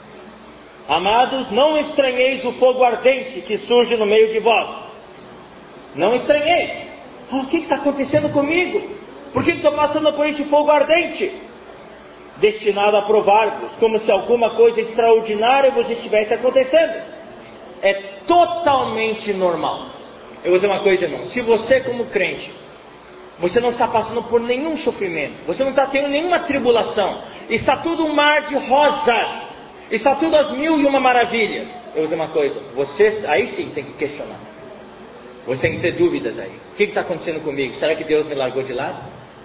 B: Amados, não estranheis o fogo ardente que surge no meio de vós. Não estranheis. Oh, o que está acontecendo comigo? Por que estou passando por este fogo ardente? Destinado a provar-vos, como se alguma coisa extraordinária vos estivesse acontecendo. É totalmente normal. Eu vou dizer uma coisa, irmão. Se você, como crente, você não está passando por nenhum sofrimento, você não está tendo nenhuma tribulação, está tudo um mar de rosas, está tudo às mil e uma maravilhas, eu vou dizer uma coisa, você aí sim tem que questionar. Você tem que ter dúvidas aí. O que está acontecendo comigo? Será que Deus me largou de lado?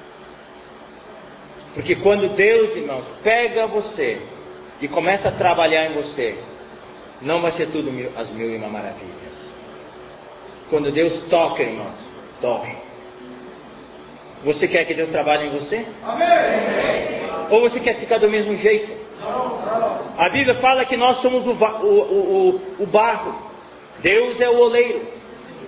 B: Porque quando Deus, irmãos, pega você e começa a trabalhar em você, não vai ser tudo mil, as mil e uma maravilhas. Quando Deus toca, irmãos, dói. Você quer que Deus trabalhe em você? Amém. Ou você quer ficar do mesmo jeito? Não, não. A Bíblia fala que nós somos o, o, o, o barro. Deus é o oleiro.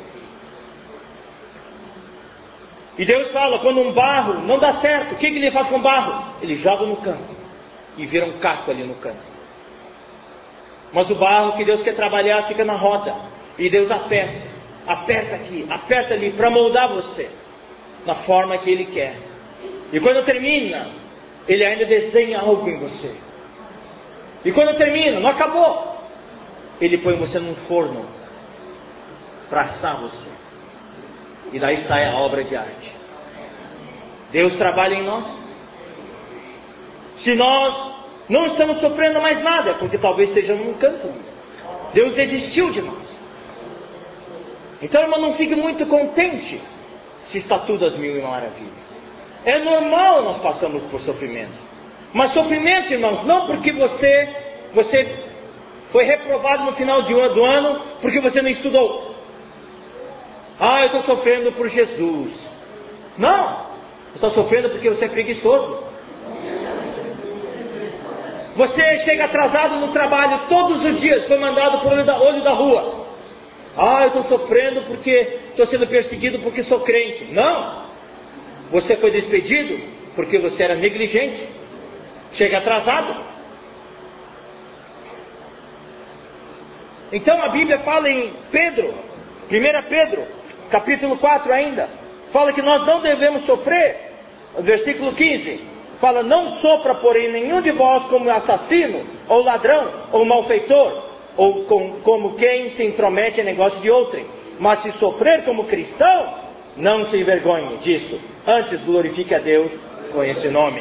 B: E Deus fala, quando um barro não dá certo, o que, que ele faz com o barro? Ele joga no canto e vira um caco ali no canto. Mas o barro que Deus quer trabalhar fica na roda. E Deus aperta, aperta aqui, aperta ali, para moldar você na forma que Ele quer. E quando termina, Ele ainda desenha algo em você. E quando termina, não acabou, Ele põe você num forno para assar você. E daí sai a obra de arte. Deus trabalha em nós. Se nós não estamos sofrendo mais nada, é porque talvez estejamos num canto. Deus desistiu de nós. Então, irmão, não fique muito contente se está tudo às mil e uma maravilhas. É normal nós passarmos por sofrimento. Mas sofrimento, irmãos, não porque você, você foi reprovado no final de, do ano porque você não estudou. Ah, eu estou sofrendo por Jesus. Não, você está sofrendo porque você é preguiçoso. Você chega atrasado no trabalho todos os dias, foi mandado para o olho da, olho da rua. Ah, eu estou sofrendo porque estou sendo perseguido porque sou crente. Não! Você foi despedido porque você era negligente. Chega atrasado. Então a Bíblia fala em Pedro, primeira Pedro, capítulo quatro ainda, fala que nós não devemos sofrer. Versículo quinze, fala: não sofra, porém, nenhum de vós como assassino, ou ladrão, ou malfeitor, ou com, como quem se intromete em negócio de outrem. Mas se sofrer como cristão, não se envergonhe disso, antes glorifique a Deus com esse nome.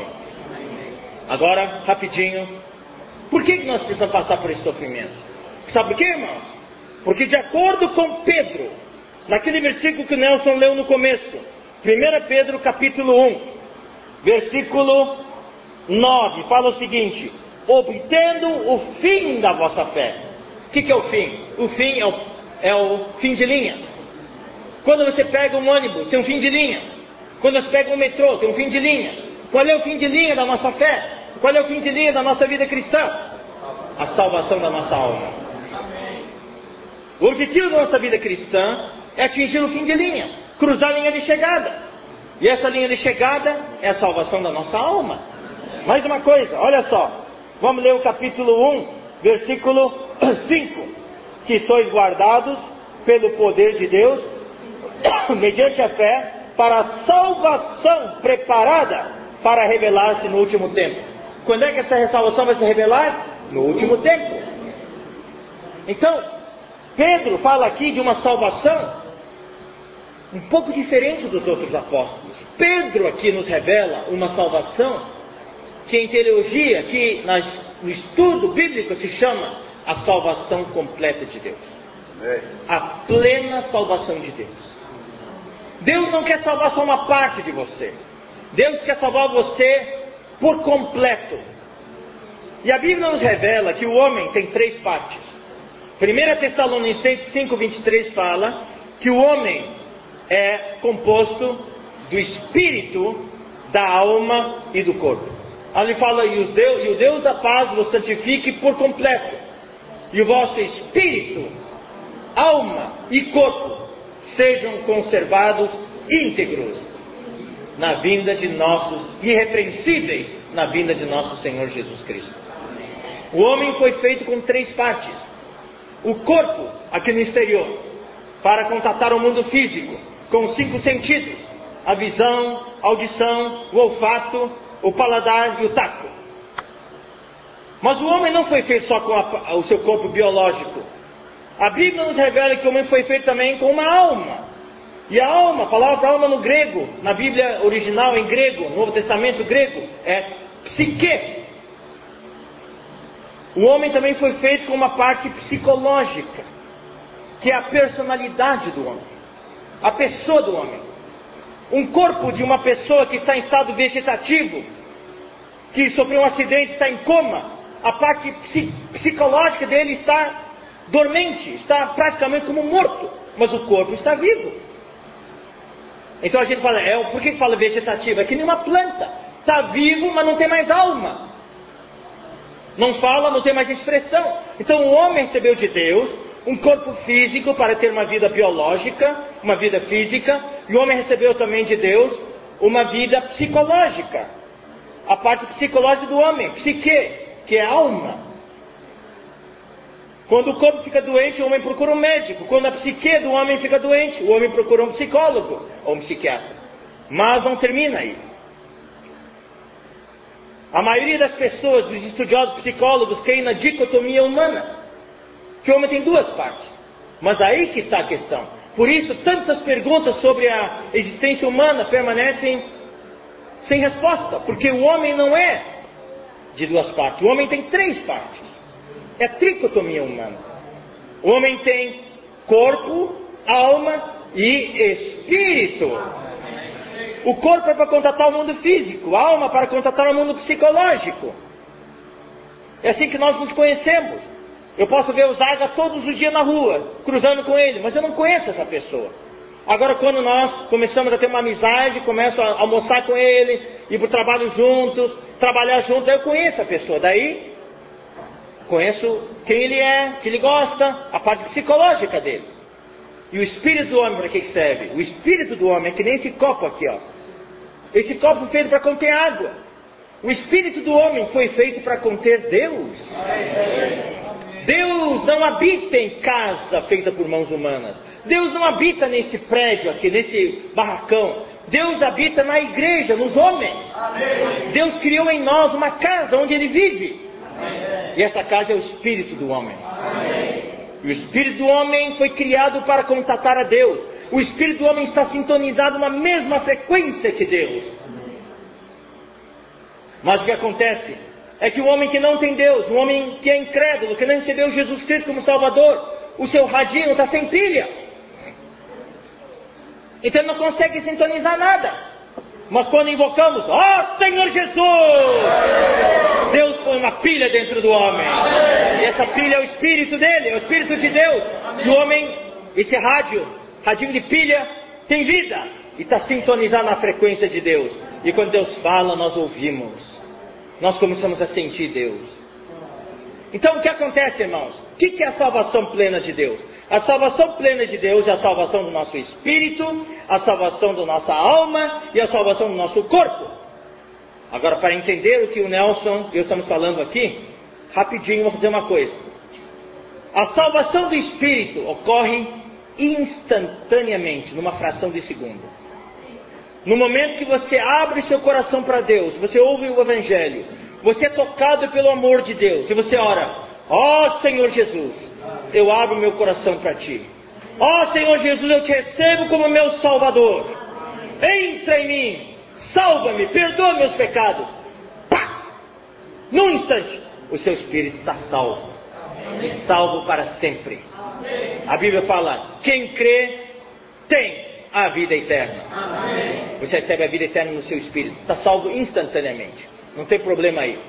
B: Agora, rapidinho, por que, que nós precisamos passar por esse sofrimento? Sabe por quê, irmãos? Porque de acordo com Pedro, naquele versículo que o Nelson leu no começo, primeira Pedro capítulo um, versículo nove, fala o seguinte: obtendo o fim da vossa fé. O que, que é o fim? O fim é o, é o fim de linha. Quando você pega um ônibus, tem um fim de linha. Quando você pega um metrô, tem um fim de linha. Qual é o fim de linha da nossa fé? Qual é o fim de linha da nossa vida cristã? A salvação da nossa alma. O objetivo da nossa vida cristã é atingir o fim de linha, cruzar a linha de chegada. E essa linha de chegada é a salvação da nossa alma. Mais uma coisa, olha só. Vamos ler o capítulo um, versículo cinco. Que sois guardados pelo poder de Deus, mediante a fé, para a salvação preparada para revelar-se no último tempo. Quando é que essa salvação vai se revelar? No último tempo. Então, Pedro fala aqui de uma salvação um pouco diferente dos outros apóstolos. Pedro aqui nos revela uma salvação que em teologia, que nas, no estudo bíblico se chama a salvação completa de Deus. A plena salvação de Deus. Deus não quer salvar só uma parte de você. Deus quer salvar você por completo. E a Bíblia nos revela que o homem tem três partes. primeira Tessalonicenses cinco, vinte e três fala que o homem é composto do espírito, da alma e do corpo. Ali fala: e, os Deus, e o Deus da paz vos santifique por completo, e o vosso espírito, alma e corpo sejam conservados íntegros na vinda de nossos, irrepreensíveis na vinda de nosso Senhor Jesus Cristo. O homem foi feito com três partes. O corpo, aqui no exterior, para contatar o mundo físico, com os cinco sentidos: a visão, a audição, o olfato, o paladar e o tato. Mas o homem não foi feito só com a, o seu corpo biológico. A Bíblia nos revela que o homem foi feito também com uma alma. E a alma, a palavra alma no grego, na Bíblia original em grego, no Novo Testamento grego, é psique. O homem também foi feito com uma parte psicológica, que é a personalidade do homem, a pessoa do homem. Um corpo de uma pessoa que está em estado vegetativo, que sofreu um acidente, está em coma, a parte psicológica dele está dormente, está praticamente como morto, mas o corpo está vivo. Então a gente fala, é, por que fala vegetativo? É que nem uma planta, está vivo, mas não tem mais alma. Não fala, não tem mais expressão. Então o homem recebeu de Deus um corpo físico para ter uma vida biológica, uma vida física, e o homem recebeu também de Deus uma vida psicológica. A parte psicológica do homem, psique, que é alma. Quando o corpo fica doente, o homem procura um médico. Quando a psique do homem fica doente, o homem procura um psicólogo ou um psiquiatra. Mas não termina aí. A maioria das pessoas, dos estudiosos psicólogos, creem na dicotomia humana, que o homem tem duas partes. Mas aí que está a questão. Por isso, tantas perguntas sobre a existência humana permanecem sem resposta, porque o homem não é de duas partes. O homem tem três partes. É tricotomia humana. O homem tem corpo, alma e espírito. O corpo é para contatar o mundo físico, a alma para contatar o mundo psicológico. É assim que nós nos conhecemos. Eu posso ver o Zaga todos os dias na rua, cruzando com ele, mas eu não conheço essa pessoa. Agora, quando nós começamos a ter uma amizade, começo a almoçar com ele, ir para o trabalho juntos, trabalhar juntos, aí eu conheço a pessoa. Daí Conheço quem ele é, o que ele gosta, a parte psicológica dele. E o espírito do homem para que serve? O espírito do homem é que nem esse copo aqui, ó. Esse copo foi feito para conter água. O espírito do homem foi feito para conter Deus. Deus não habita em casa feita por mãos humanas. Deus não habita nesse prédio aqui, nesse barracão. Deus habita na igreja, nos homens. Deus criou em nós uma casa onde Ele vive. E essa casa é o espírito do homem. E o espírito do homem foi criado para contatar a Deus. O espírito do homem está sintonizado na mesma frequência que Deus. Mas o que acontece é que o homem que não tem Deus, o homem que é incrédulo, que não recebeu Jesus Cristo como Salvador, o seu radinho está sem pilha. Então ele não consegue sintonizar nada. Mas quando invocamos, ó oh, Senhor Jesus, Deus põe uma pilha dentro do homem. E essa pilha é o espírito dele, é o espírito de Deus. E o homem, esse rádio, radinho de pilha, tem vida. E está sintonizado na frequência de Deus. E quando Deus fala, nós ouvimos. Nós começamos a sentir Deus. Então o que acontece, irmãos? O que é a salvação plena de Deus? A salvação plena de Deus é a salvação do nosso espírito, a salvação da nossa alma e a salvação do nosso corpo. Agora, para entender o que o Nelson e eu estamos falando aqui, rapidinho vou dizer uma coisa. A salvação do espírito ocorre instantaneamente, numa fração de segundo. No momento que você abre seu coração para Deus, você ouve o Evangelho, você é tocado pelo amor de Deus, e você ora, ó Senhor Jesus, eu abro meu coração para Ti. Ó Senhor Jesus, eu Te recebo como meu Salvador. Entra em mim, salva-me, perdoa meus pecados. Pá! Num instante, o seu espírito está salvo. E salvo para sempre. A Bíblia fala, quem crê, tem a vida eterna. Você recebe a vida eterna no seu espírito. Está salvo instantaneamente. Não tem problema aí.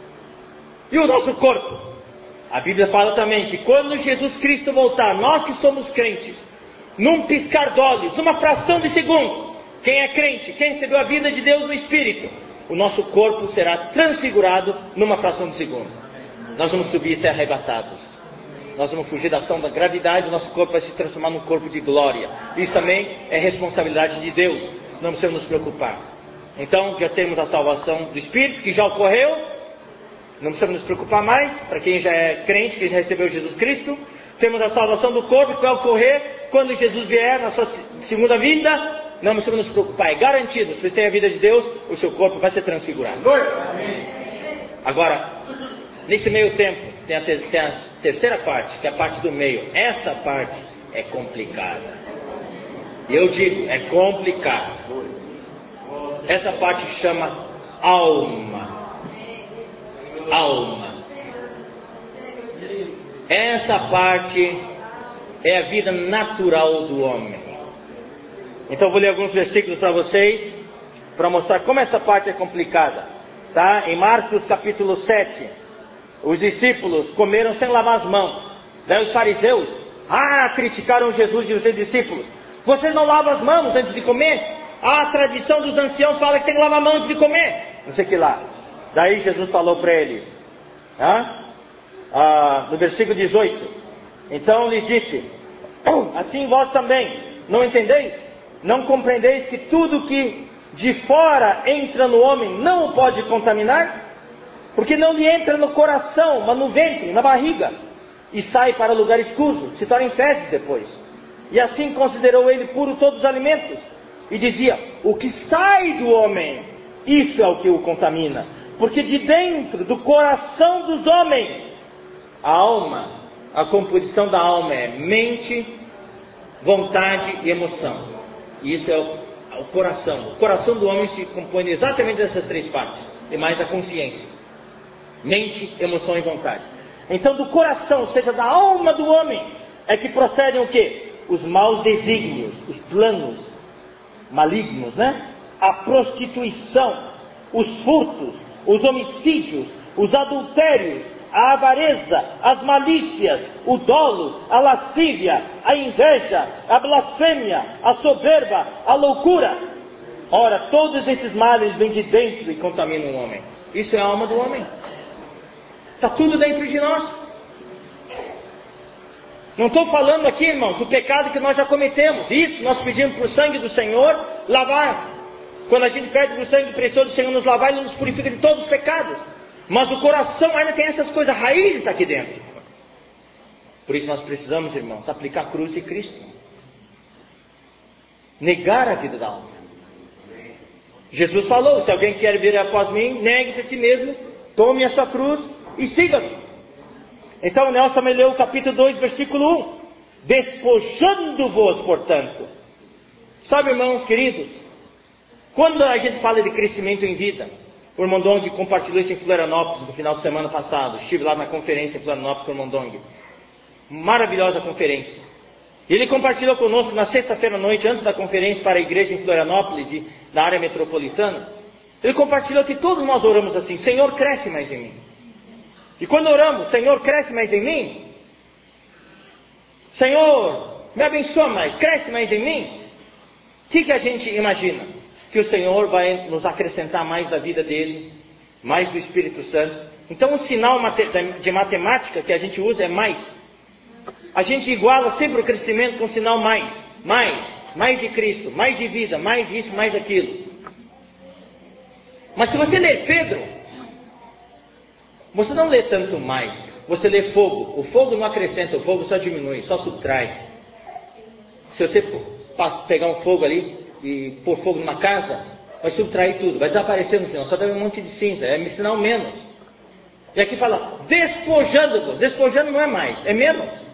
B: E o nosso corpo? A Bíblia fala também que quando Jesus Cristo voltar, nós que somos crentes, num piscar de olhos, numa fração de segundo, quem é crente, quem recebeu a vida de Deus no Espírito, o nosso corpo será transfigurado numa fração de segundo. Nós vamos subir e ser arrebatados. Nós vamos fugir da ação da gravidade, o nosso corpo vai se transformar num corpo de glória. Isso também é responsabilidade de Deus, não precisamos nos preocupar. Então já temos a salvação do Espírito, que já ocorreu. Não precisamos nos preocupar mais, para quem já é crente, que já recebeu Jesus Cristo. Temos a salvação do corpo, que vai ocorrer quando Jesus vier na sua segunda vinda. Não precisamos nos preocupar, é garantido. Se você tem a vida de Deus, o seu corpo vai ser transfigurado. Agora, nesse meio tempo, tem a, ter, tem a terceira parte, que é a parte do meio. Essa parte é complicada. E eu digo, é complicada. Essa parte chama alma. Alma. Essa parte é a vida natural do homem. Então eu vou ler alguns versículos para vocês, para mostrar como essa parte é complicada. Tá? Em Marcos capítulo sete, os discípulos comeram sem lavar as mãos. Daí os fariseus, ah, criticaram Jesus e os seus discípulos. Vocês não lavam as mãos antes de comer? Ah, a tradição dos anciãos fala que tem que lavar a mão antes de comer. Não sei o que lá. Daí Jesus falou para eles, ah, ah, no versículo dezoito, então lhes disse, assim vós também, não entendeis? Não compreendeis que tudo que de fora entra no homem não o pode contaminar? Porque não lhe entra no coração, mas no ventre, na barriga, e sai para lugar escuso, se torna em fezes depois. E assim considerou ele puro todos os alimentos, e dizia, o que sai do homem, isso é o que o contamina. Porque de dentro do coração dos homens, a alma, a composição da alma é mente, vontade e emoção. E isso é o, o coração. O coração do homem se compõe exatamente dessas três partes. E mais a consciência. Mente, emoção e vontade. Então do coração, ou seja, da alma do homem, é que procedem o quê? Os maus desígnios, os planos malignos, né? A prostituição, os furtos, os homicídios, os adultérios, a avareza, as malícias, o dolo, a lascívia, a inveja, a blasfêmia, a soberba, a loucura. Ora, todos esses males vêm de dentro e contaminam o homem. Isso é a alma do homem. Está tudo dentro de nós. Não estou falando aqui, irmão, do pecado que nós já cometemos. Isso nós pedimos para o sangue do Senhor lavar. Quando a gente pede para o sangue precioso do Senhor nos lavar, Ele nos purifica de todos os pecados. Mas o coração ainda tem essas coisas raízes aqui dentro. Por isso nós precisamos, irmãos, aplicar a cruz de Cristo. Negar a vida da alma. Jesus falou, se alguém quer vir após mim, negue-se a si mesmo, tome a sua cruz e siga-me. Então o Nelson também leu o capítulo dois, versículo um. Despojando-vos, portanto. Sabe, irmãos queridos, quando a gente fala de crescimento em vida, o irmão Dong compartilhou isso em Florianópolis no final de semana passado. Estive lá na conferência em Florianópolis com o irmão Dong. Maravilhosa conferência. Ele compartilhou conosco na sexta-feira à noite, antes da conferência para a igreja em Florianópolis e na área metropolitana. Ele compartilhou que todos nós oramos assim: Senhor, cresce mais em mim. E quando oramos, Senhor, cresce mais em mim, Senhor, me abençoa mais, cresce mais em mim, o que, que a gente imagina? Que o Senhor vai nos acrescentar mais da vida dele, mais do Espírito Santo. Então o sinal de matemática que a gente usa é mais. A gente iguala sempre o crescimento com o sinal mais, mais, mais de Cristo, mais de vida, mais isso, mais aquilo. Mas se você ler Pedro, você não lê tanto mais, você lê fogo. O fogo não acrescenta, o fogo só diminui, só subtrai. Se você pegar um fogo ali e pôr fogo numa casa, vai subtrair tudo, vai desaparecer no final, só dá um monte de cinza, é sinal menos. E aqui fala, despojando-vos, despojando não é mais, é menos.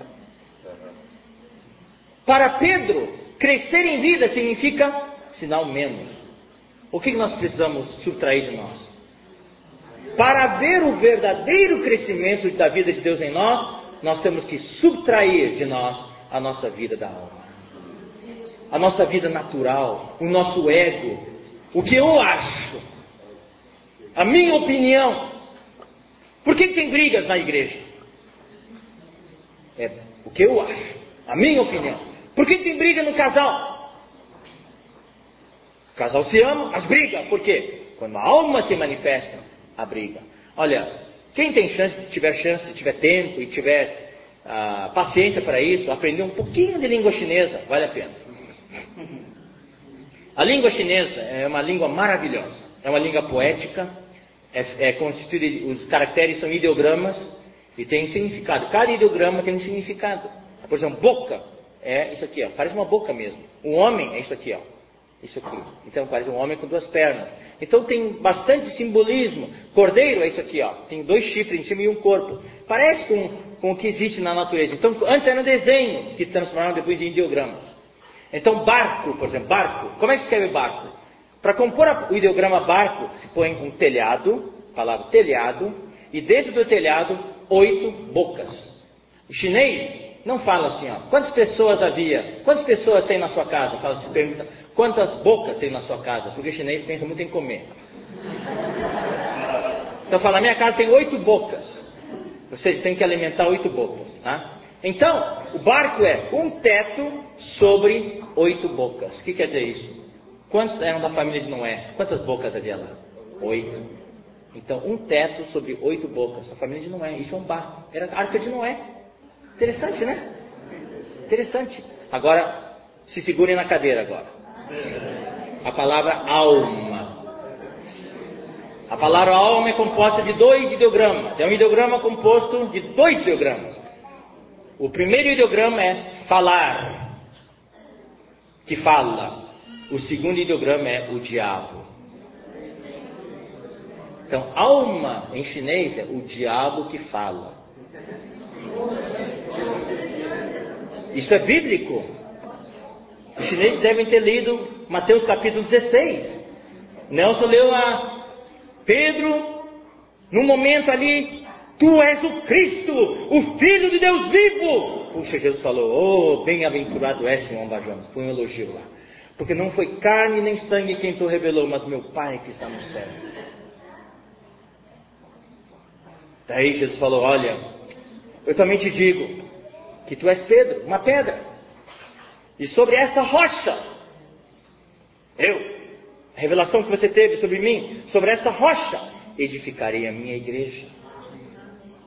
B: Para Pedro, crescer em vida significa sinal menos. O que nós precisamos subtrair de nós? Para ver o verdadeiro crescimento da vida de Deus em nós, nós temos que subtrair de nós a nossa vida da alma. A nossa vida natural, o nosso ego, o que eu acho, a minha opinião. Por que tem brigas na igreja? É o que eu acho, a minha opinião. Por que tem briga no casal? O casal se ama, mas briga. Por quê? Quando a alma se manifesta, a briga. Olha, quem tem chance, tiver chance, tiver tempo e tiver ah, paciência para isso, aprender um pouquinho de língua chinesa, vale a pena. A língua chinesa é uma língua maravilhosa. É uma língua poética, é, é constituída, os caracteres são ideogramas e tem significado. Cada ideograma tem um significado. Por exemplo, boca. É isso aqui, ó. Parece uma boca mesmo. O homem é isso aqui, ó. Isso aqui. Então parece um homem com duas pernas. Então tem bastante simbolismo. Cordeiro é isso aqui, ó. Tem dois chifres em cima e um corpo. Parece com, com o que existe na natureza. Então antes eram desenhos que se transformaram depois em ideogramas. Então barco, por exemplo, barco. Como é que se escreve barco? Para compor a, o ideograma barco, se põe um telhado, palavra telhado, e dentro do telhado, oito bocas. O chinês não fala assim, ó, quantas pessoas havia? Quantas pessoas tem na sua casa? Fala, se pergunta, quantas bocas tem na sua casa? Porque o chinês pensa muito em comer. Então fala, minha casa tem oito bocas. Ou seja, tem que alimentar oito bocas, tá? Então, o barco é um teto sobre oito bocas. O que quer dizer isso? Quantos eram da família de Noé? Quantas bocas havia lá? Oito. Então, um teto sobre oito bocas. A família de Noé, isso é um barco. Era a arca de Noé. Interessante, né? Interessante. Agora, se segurem na cadeira agora. A palavra alma. A palavra alma é composta de dois ideogramas. É um ideograma composto de dois ideogramas. O primeiro ideograma é falar, que fala. O segundo ideograma é o diabo. Então, alma em chinês é o diabo que fala. Isso é bíblico. Os chineses devem ter lido Mateus capítulo dezesseis. Nelson leu lá, Pedro, no momento ali, tu és o Cristo, o Filho de Deus vivo. Puxa, Jesus falou, oh, bem-aventurado és, Simão Barjonas. Foi um elogio lá. Porque não foi carne nem sangue quem tu revelou, mas meu Pai que está no céu. Daí Jesus falou, olha, eu também te digo que tu és Pedro, uma pedra. E sobre esta rocha, eu, a revelação que você teve sobre mim, sobre esta rocha, edificarei a minha igreja.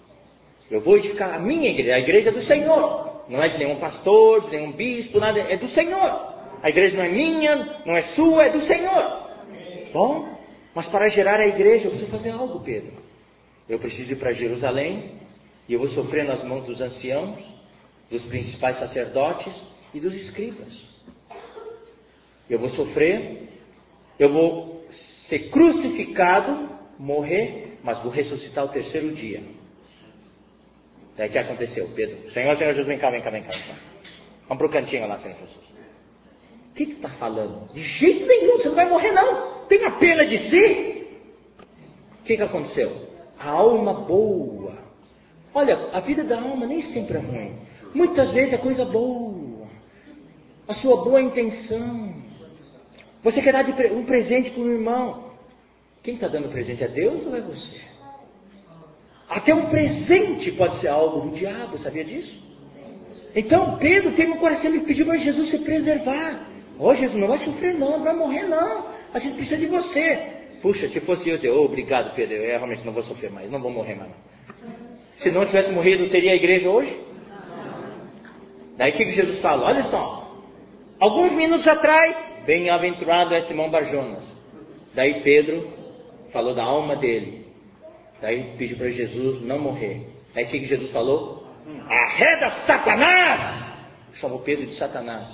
B: Eu vou edificar a minha igreja, a igreja do Senhor. Não é de nenhum pastor, de nenhum bispo, nada, é do Senhor. A igreja não é minha, não é sua, é do Senhor. Bom, mas para gerar a igreja eu preciso fazer algo, Pedro. Eu preciso ir para Jerusalém, e eu vou sofrer nas mãos dos anciãos, dos principais sacerdotes e dos escribas. Eu vou sofrer, eu vou ser crucificado, morrer, mas vou ressuscitar o terceiro dia. Daí o que aconteceu? Pedro, Senhor, Senhor Jesus, vem cá, vem cá, vem cá. Vem cá. Vamos para o cantinho lá, Senhor Jesus. O que que está falando? De jeito nenhum, você não vai morrer não. Tenha pena de si. O que que aconteceu? A alma boa. Olha, a vida da alma nem sempre é ruim. Muitas vezes é coisa boa. A sua boa intenção. Você quer dar de pre- um presente para um irmão. Quem está dando presente? É Deus ou é você? Até um presente pode ser algo do diabo, sabia disso? Então Pedro tem um coração, ele pediu para Jesus se preservar. Ó, oh, Jesus, não vai sofrer não, não vai morrer não. A gente precisa de você. Puxa, se fosse eu, eu dizer, oh, obrigado Pedro, eu realmente não vou sofrer mais, não vou morrer mais. Se não tivesse morrido, teria a igreja hoje? Daí o que Jesus fala? Olha só, alguns minutos atrás, bem-aventurado é Simão Barjonas. Daí Pedro falou da alma dele. Daí pediu para Jesus não morrer. Daí o que Jesus falou? Arreda Satanás! Chamou Pedro de Satanás.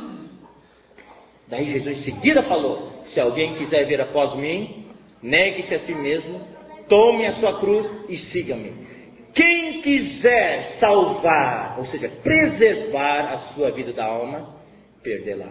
B: Daí Jesus em seguida falou, se alguém quiser vir após mim, negue-se a si mesmo, tome a sua cruz e siga-me. Quem quiser salvar, ou seja, preservar a sua vida da alma, perdê-la.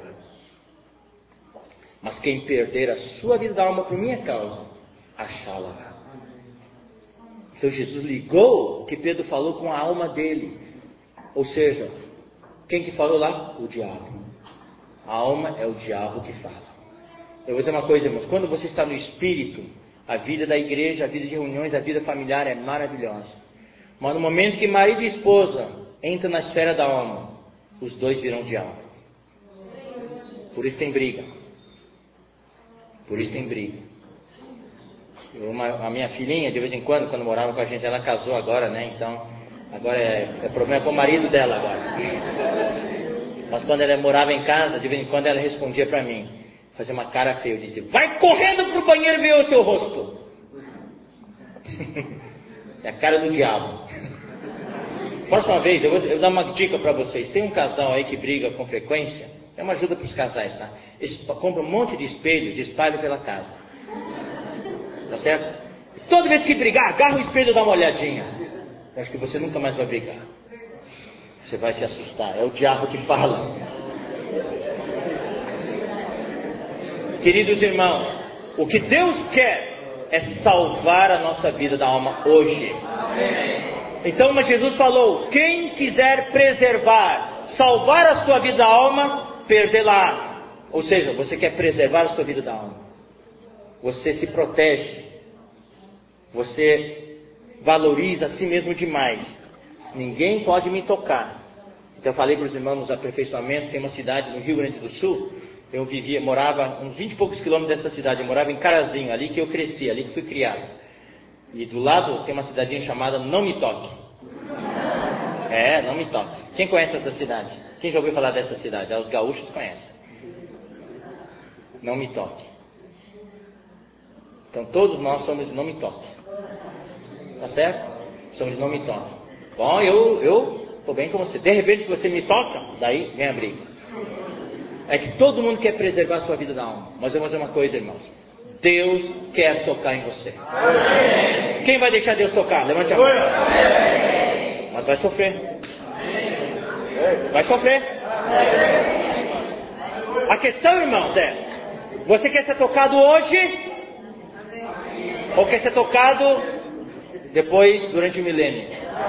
B: Mas quem perder a sua vida da alma por minha causa, achá-la. Então Jesus ligou o que Pedro falou com a alma dele. Ou seja, quem que falou lá? O diabo. A alma é o diabo que fala. Eu vou dizer uma coisa, irmãos. Quando você está no Espírito, a vida da igreja, a vida de reuniões, a vida familiar é maravilhosa. Mas no momento que marido e esposa entram na esfera da alma, os dois viram diabo. Por isso tem briga. Por isso tem briga. Uma, a minha filhinha, de vez em quando, quando morava com a gente, ela casou agora, né? Então, agora é, é problema com o marido dela agora. Mas quando ela morava em casa, de vez em quando ela respondia para mim, fazia uma cara feia, eu dizia, vai correndo pro banheiro ver o seu rosto. É a cara do diabo. Próxima vez, eu vou, eu vou dar uma dica para vocês. Tem um casal aí que briga com frequência, é uma ajuda para os casais, tá? Eles compram um monte de espelhos e espalham pela casa. Tá certo? Toda vez que brigar, agarra o espelho e dá uma olhadinha. Eu acho que você nunca mais vai brigar. Você vai se assustar. É o diabo que fala. Queridos irmãos, o que Deus quer é salvar a nossa vida da alma hoje. Então, mas Jesus falou, quem quiser preservar, salvar a sua vida da alma, perdê-la. Ou seja, você quer preservar a sua vida da alma. Você se protege. Você valoriza a si mesmo demais. Ninguém pode me tocar. Então eu falei para os irmãos nos aperfeiçoamentos, tem uma cidade no Rio Grande do Sul, eu vivia, morava uns vinte e poucos quilômetros dessa cidade, eu morava em Carazinho, ali que eu cresci, ali que fui criado. E do lado tem uma cidadinha chamada Não Me Toque. É, Não Me Toque. Quem conhece essa cidade? Quem já ouviu falar dessa cidade? Ah, os gaúchos conhecem. Não Me Toque. Então todos nós somos de Não Me Toque. Tá certo? Somos de Não Me Toque. Bom, eu eu estou bem com você. De repente que você me toca, daí vem a briga. É que todo mundo quer preservar a sua vida da alma. Mas eu vou dizer uma coisa, irmãos. Deus quer tocar em você. Amém. Quem vai deixar Deus tocar? Levante a mão. Amém. Mas vai sofrer. Vai sofrer. A questão, irmãos, é: você quer ser tocado hoje? Ou quer ser tocado depois, durante o milênio?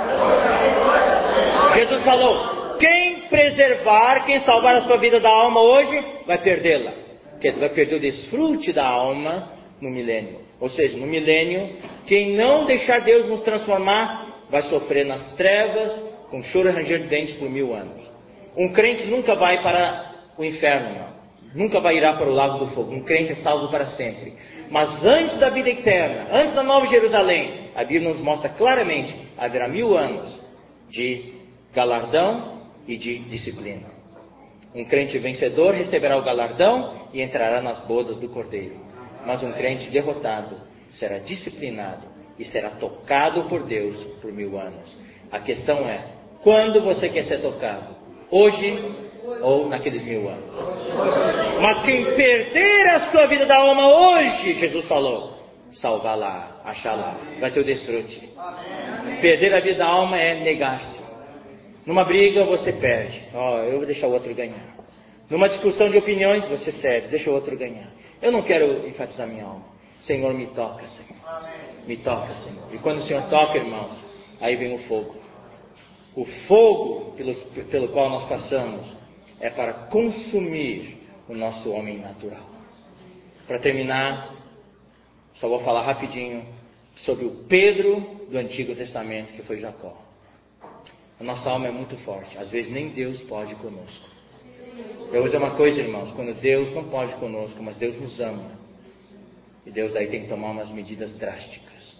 B: Jesus falou, quem preservar, quem salvar a sua vida da alma hoje, vai perdê-la. Quer dizer, vai perder o desfrute da alma no milênio. Ou seja, no milênio, quem não deixar Deus nos transformar, vai sofrer nas trevas, com choro e ranger de dentes por mil anos. Um crente nunca vai para o inferno, não. Nunca vai irá para o lago do fogo. Um crente é salvo para sempre. Mas antes da vida eterna, antes da Nova Jerusalém, a Bíblia nos mostra claramente, haverá mil anos de galardão e de disciplina. Um crente vencedor receberá o galardão e entrará nas bodas do Cordeiro. Mas um crente derrotado será disciplinado e será tocado por Deus por mil anos. A questão é, quando você quer ser tocado? Hoje ou naqueles mil anos? Mas quem perder a sua vida da alma hoje, Jesus falou, salvar lá, achar lá, vai ter o desfrute. Perder a vida da alma é negar-se. Numa briga você perde, ó, oh, eu vou deixar o outro ganhar. Numa discussão de opiniões você cede, deixa o outro ganhar. Eu não quero enfatizar minha alma. Senhor, me toca, Senhor. Me toca, Senhor. E quando o Senhor toca, irmãos, aí vem o fogo. O fogo pelo, pelo qual nós passamos é para consumir o nosso homem natural. Para terminar, só vou falar rapidinho sobre o Pedro do Antigo Testamento, que foi Jacó. A nossa alma é muito forte. Às vezes nem Deus pode conosco. Eu vou dizer uma coisa, irmãos. Quando Deus não pode conosco, mas Deus nos ama. E Deus daí tem que tomar umas medidas drásticas.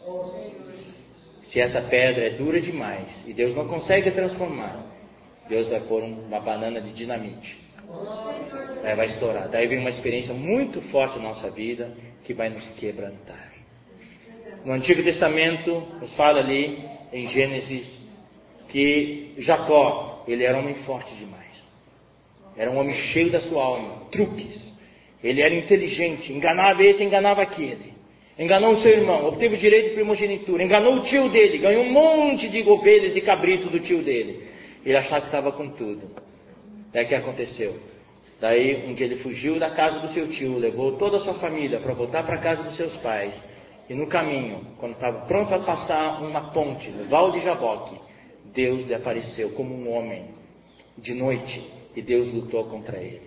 B: Se essa pedra é dura demais e Deus não consegue transformar, Deus vai pôr uma banana de dinamite. Aí vai estourar. Daí vem uma experiência muito forte na nossa vida que vai nos quebrantar. No Antigo Testamento nos fala ali em Gênesis que Jacó, ele era um homem forte demais. Era um homem cheio da sua alma, truques. Ele era inteligente, enganava esse, enganava aquele. Enganou o seu irmão, obteve o direito de primogenitura. Enganou o tio dele, ganhou um monte de ovelhas e cabritos do tio dele. Ele achava que estava com tudo. Daí o que aconteceu? Daí um dia ele fugiu da casa do seu tio, levou toda a sua família para voltar para a casa dos seus pais. E no caminho, quando estava pronto para passar uma ponte no Val de Jaboque, Deus lhe apareceu como um homem de noite e Deus lutou contra ele.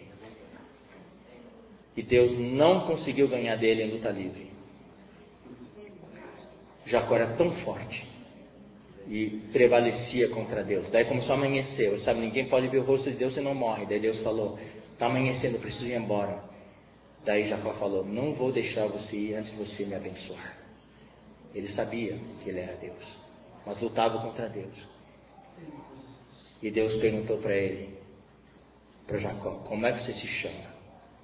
B: E Deus não conseguiu ganhar dele em luta livre. Jacó era tão forte e prevalecia contra Deus. Daí começou a amanhecer. Sabe, ninguém pode ver o rosto de Deus e não morre. Daí Deus falou, está amanhecendo, eu preciso ir embora. Daí Jacó falou, não vou deixar você ir antes de você me abençoar. Ele sabia que ele era Deus, mas lutava contra Deus. E Deus perguntou para ele, para Jacó, como é que você se chama?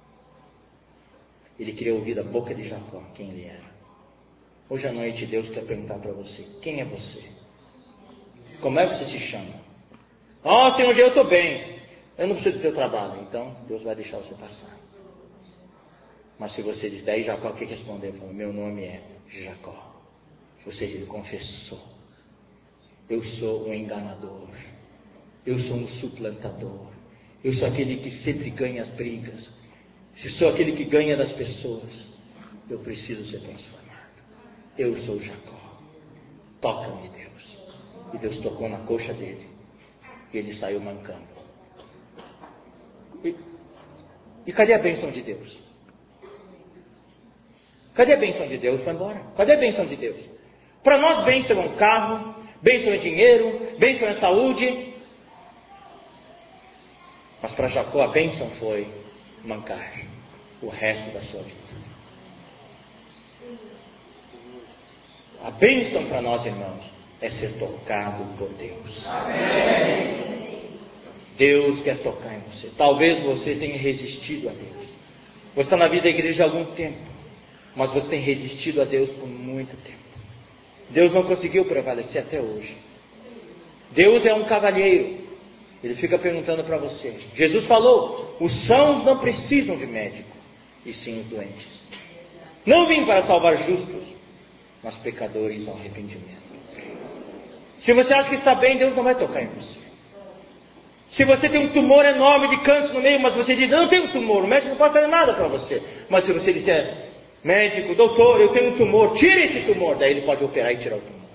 B: Ele queria ouvir da boca de Jacó quem ele era. Hoje à noite Deus quer perguntar para você, quem é você? Como é que você se chama? Ah, oh, Senhor, eu estou bem. Eu não preciso do teu trabalho. Então Deus vai deixar você passar. Mas se você diz, daí Jacó, o que respondeu? Ele falou, meu nome é Jacó. Ou seja, ele confessou. Eu sou um enganador. Eu sou um suplantador. Eu sou aquele que sempre ganha as brigas. Eu sou aquele que ganha das pessoas. Eu preciso ser transformado. Eu sou Jacó. Toca-me, Deus. E Deus tocou na coxa dele. E ele saiu mancando. E, e cadê a bênção de Deus? Cadê a bênção de Deus? Foi embora. Cadê a bênção de Deus? Para nós, bênção é um carro, bênção é dinheiro, bênção é saúde. Mas para Jacó a bênção foi mancar o resto da sua vida. A bênção para nós, irmãos, é ser tocado por Deus. Amém. Deus quer tocar em você. Talvez você tenha resistido a Deus. Você está na vida da igreja há algum tempo, mas você tem resistido a Deus por muito tempo. Deus não conseguiu prevalecer até hoje. Deus é um cavalheiro. Ele fica perguntando para você. Jesus falou, os sãos não precisam de médico, e sim os doentes. Não vim para salvar justos, mas pecadores ao arrependimento. Se você acha que está bem, Deus não vai tocar em você. Se você tem um tumor enorme de câncer no meio, mas você diz, eu não tenho tumor, o médico não pode fazer nada para você. Mas se você disser, médico, doutor, eu tenho um tumor, tire esse tumor, daí ele pode operar e tirar o tumor.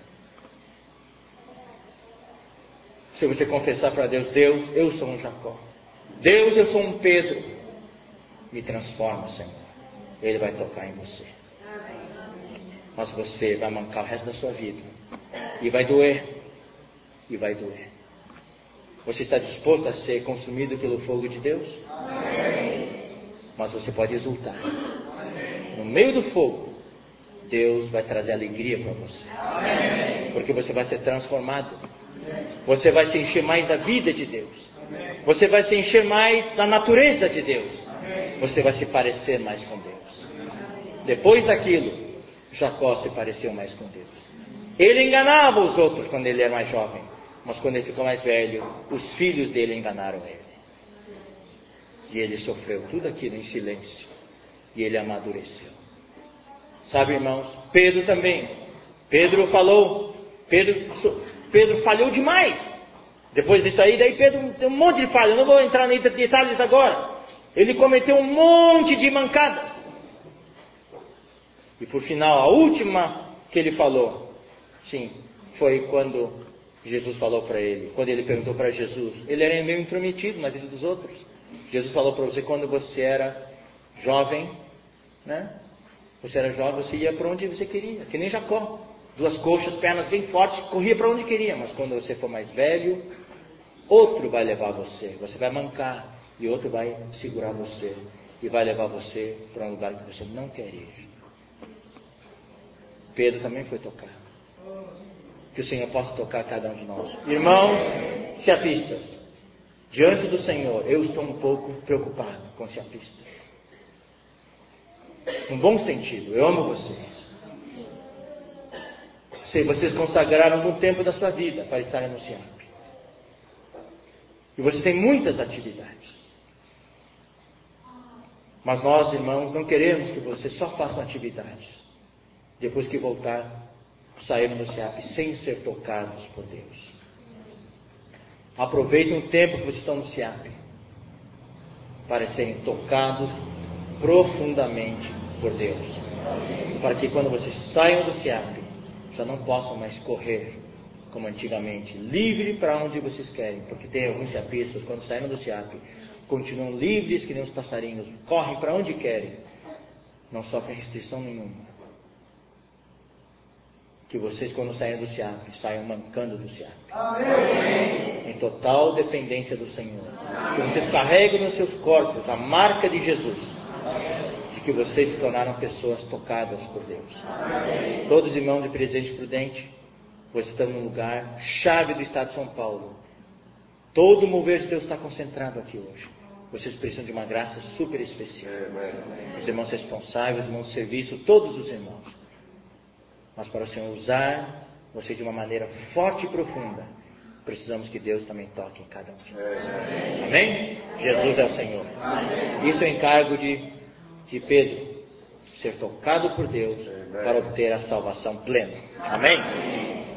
B: Se você confessar para Deus, Deus, eu sou um Jacó. Deus, eu sou um Pedro. Me transforma, Senhor. Ele vai tocar em você. Mas você vai mancar o resto da sua vida. E vai doer. E vai doer. Você está disposto a ser consumido pelo fogo de Deus? Mas você pode exultar. No meio do fogo, Deus vai trazer alegria para você. Porque você vai ser transformado. Você vai se encher mais da vida de Deus. Você vai se encher mais da natureza de Deus. Você vai se parecer mais com Deus. Depois daquilo, Jacó se pareceu mais com Deus. Ele enganava os outros quando ele era mais jovem. Mas quando ele ficou mais velho, os filhos dele enganaram ele. E ele sofreu tudo aquilo em silêncio. E ele amadureceu. Sabe, irmãos, Pedro também. Pedro falou, Pedro, Pedro falhou demais. Depois disso aí, daí Pedro tem um monte de falha. Eu não vou entrar em detalhes agora. Ele cometeu um monte de mancadas. E por final, a última que ele falou, sim, foi quando Jesus falou para ele. Quando ele perguntou para Jesus, ele era meio intrometido na vida dos outros. Jesus falou para você, quando você era jovem, né? Você era jovem, você ia para onde você queria, que nem Jacó. Duas coxas, pernas bem fortes, corria para onde queria. Mas quando você for mais velho, outro vai levar você. Você vai mancar e outro vai segurar você. E vai levar você para um lugar que você não quer ir. Pedro também foi tocar. Que o Senhor possa tocar cada um de nós. Irmãos, seapistas, diante do Senhor, eu estou um pouco preocupado com seapistas. Num bom sentido, eu amo vocês. Sei, vocês consagraram algum tempo da sua vida para estarem no SEAP. E você tem muitas atividades. Mas nós, irmãos, não queremos que vocês só façam atividades. Depois que voltar, saíram do SEAP sem ser tocados por Deus. Aproveitem o tempo que vocês estão no SEAP para serem tocados profundamente por Deus. Para que quando vocês saiam do SEAP, já não possam mais correr como antigamente, livre para onde vocês querem. Porque tem alguns SEAPistas, quando saíram do SEAP, continuam livres que nem os passarinhos, correm para onde querem, não sofrem restrição nenhuma. Que vocês, quando saem do SEAP, saiam mancando do SEAP. Amém. Em total dependência do Senhor. Que vocês carreguem nos seus corpos a marca de Jesus. De que vocês se tornaram pessoas tocadas por Deus. Amém. Todos os irmãos de Presidente Prudente, vocês estão num lugar chave do estado de São Paulo. Todo o mover de Deus está concentrado aqui hoje. Vocês precisam de uma graça super especial. Os irmãos responsáveis, os irmãos de serviço, todos os irmãos. Mas para o Senhor usar vocês de uma maneira forte e profunda, precisamos que Deus também toque em cada um de nós. Amém? Jesus é o Senhor. Isso é o encargo de, de Pedro, ser tocado por Deus para obter a salvação plena. Amém?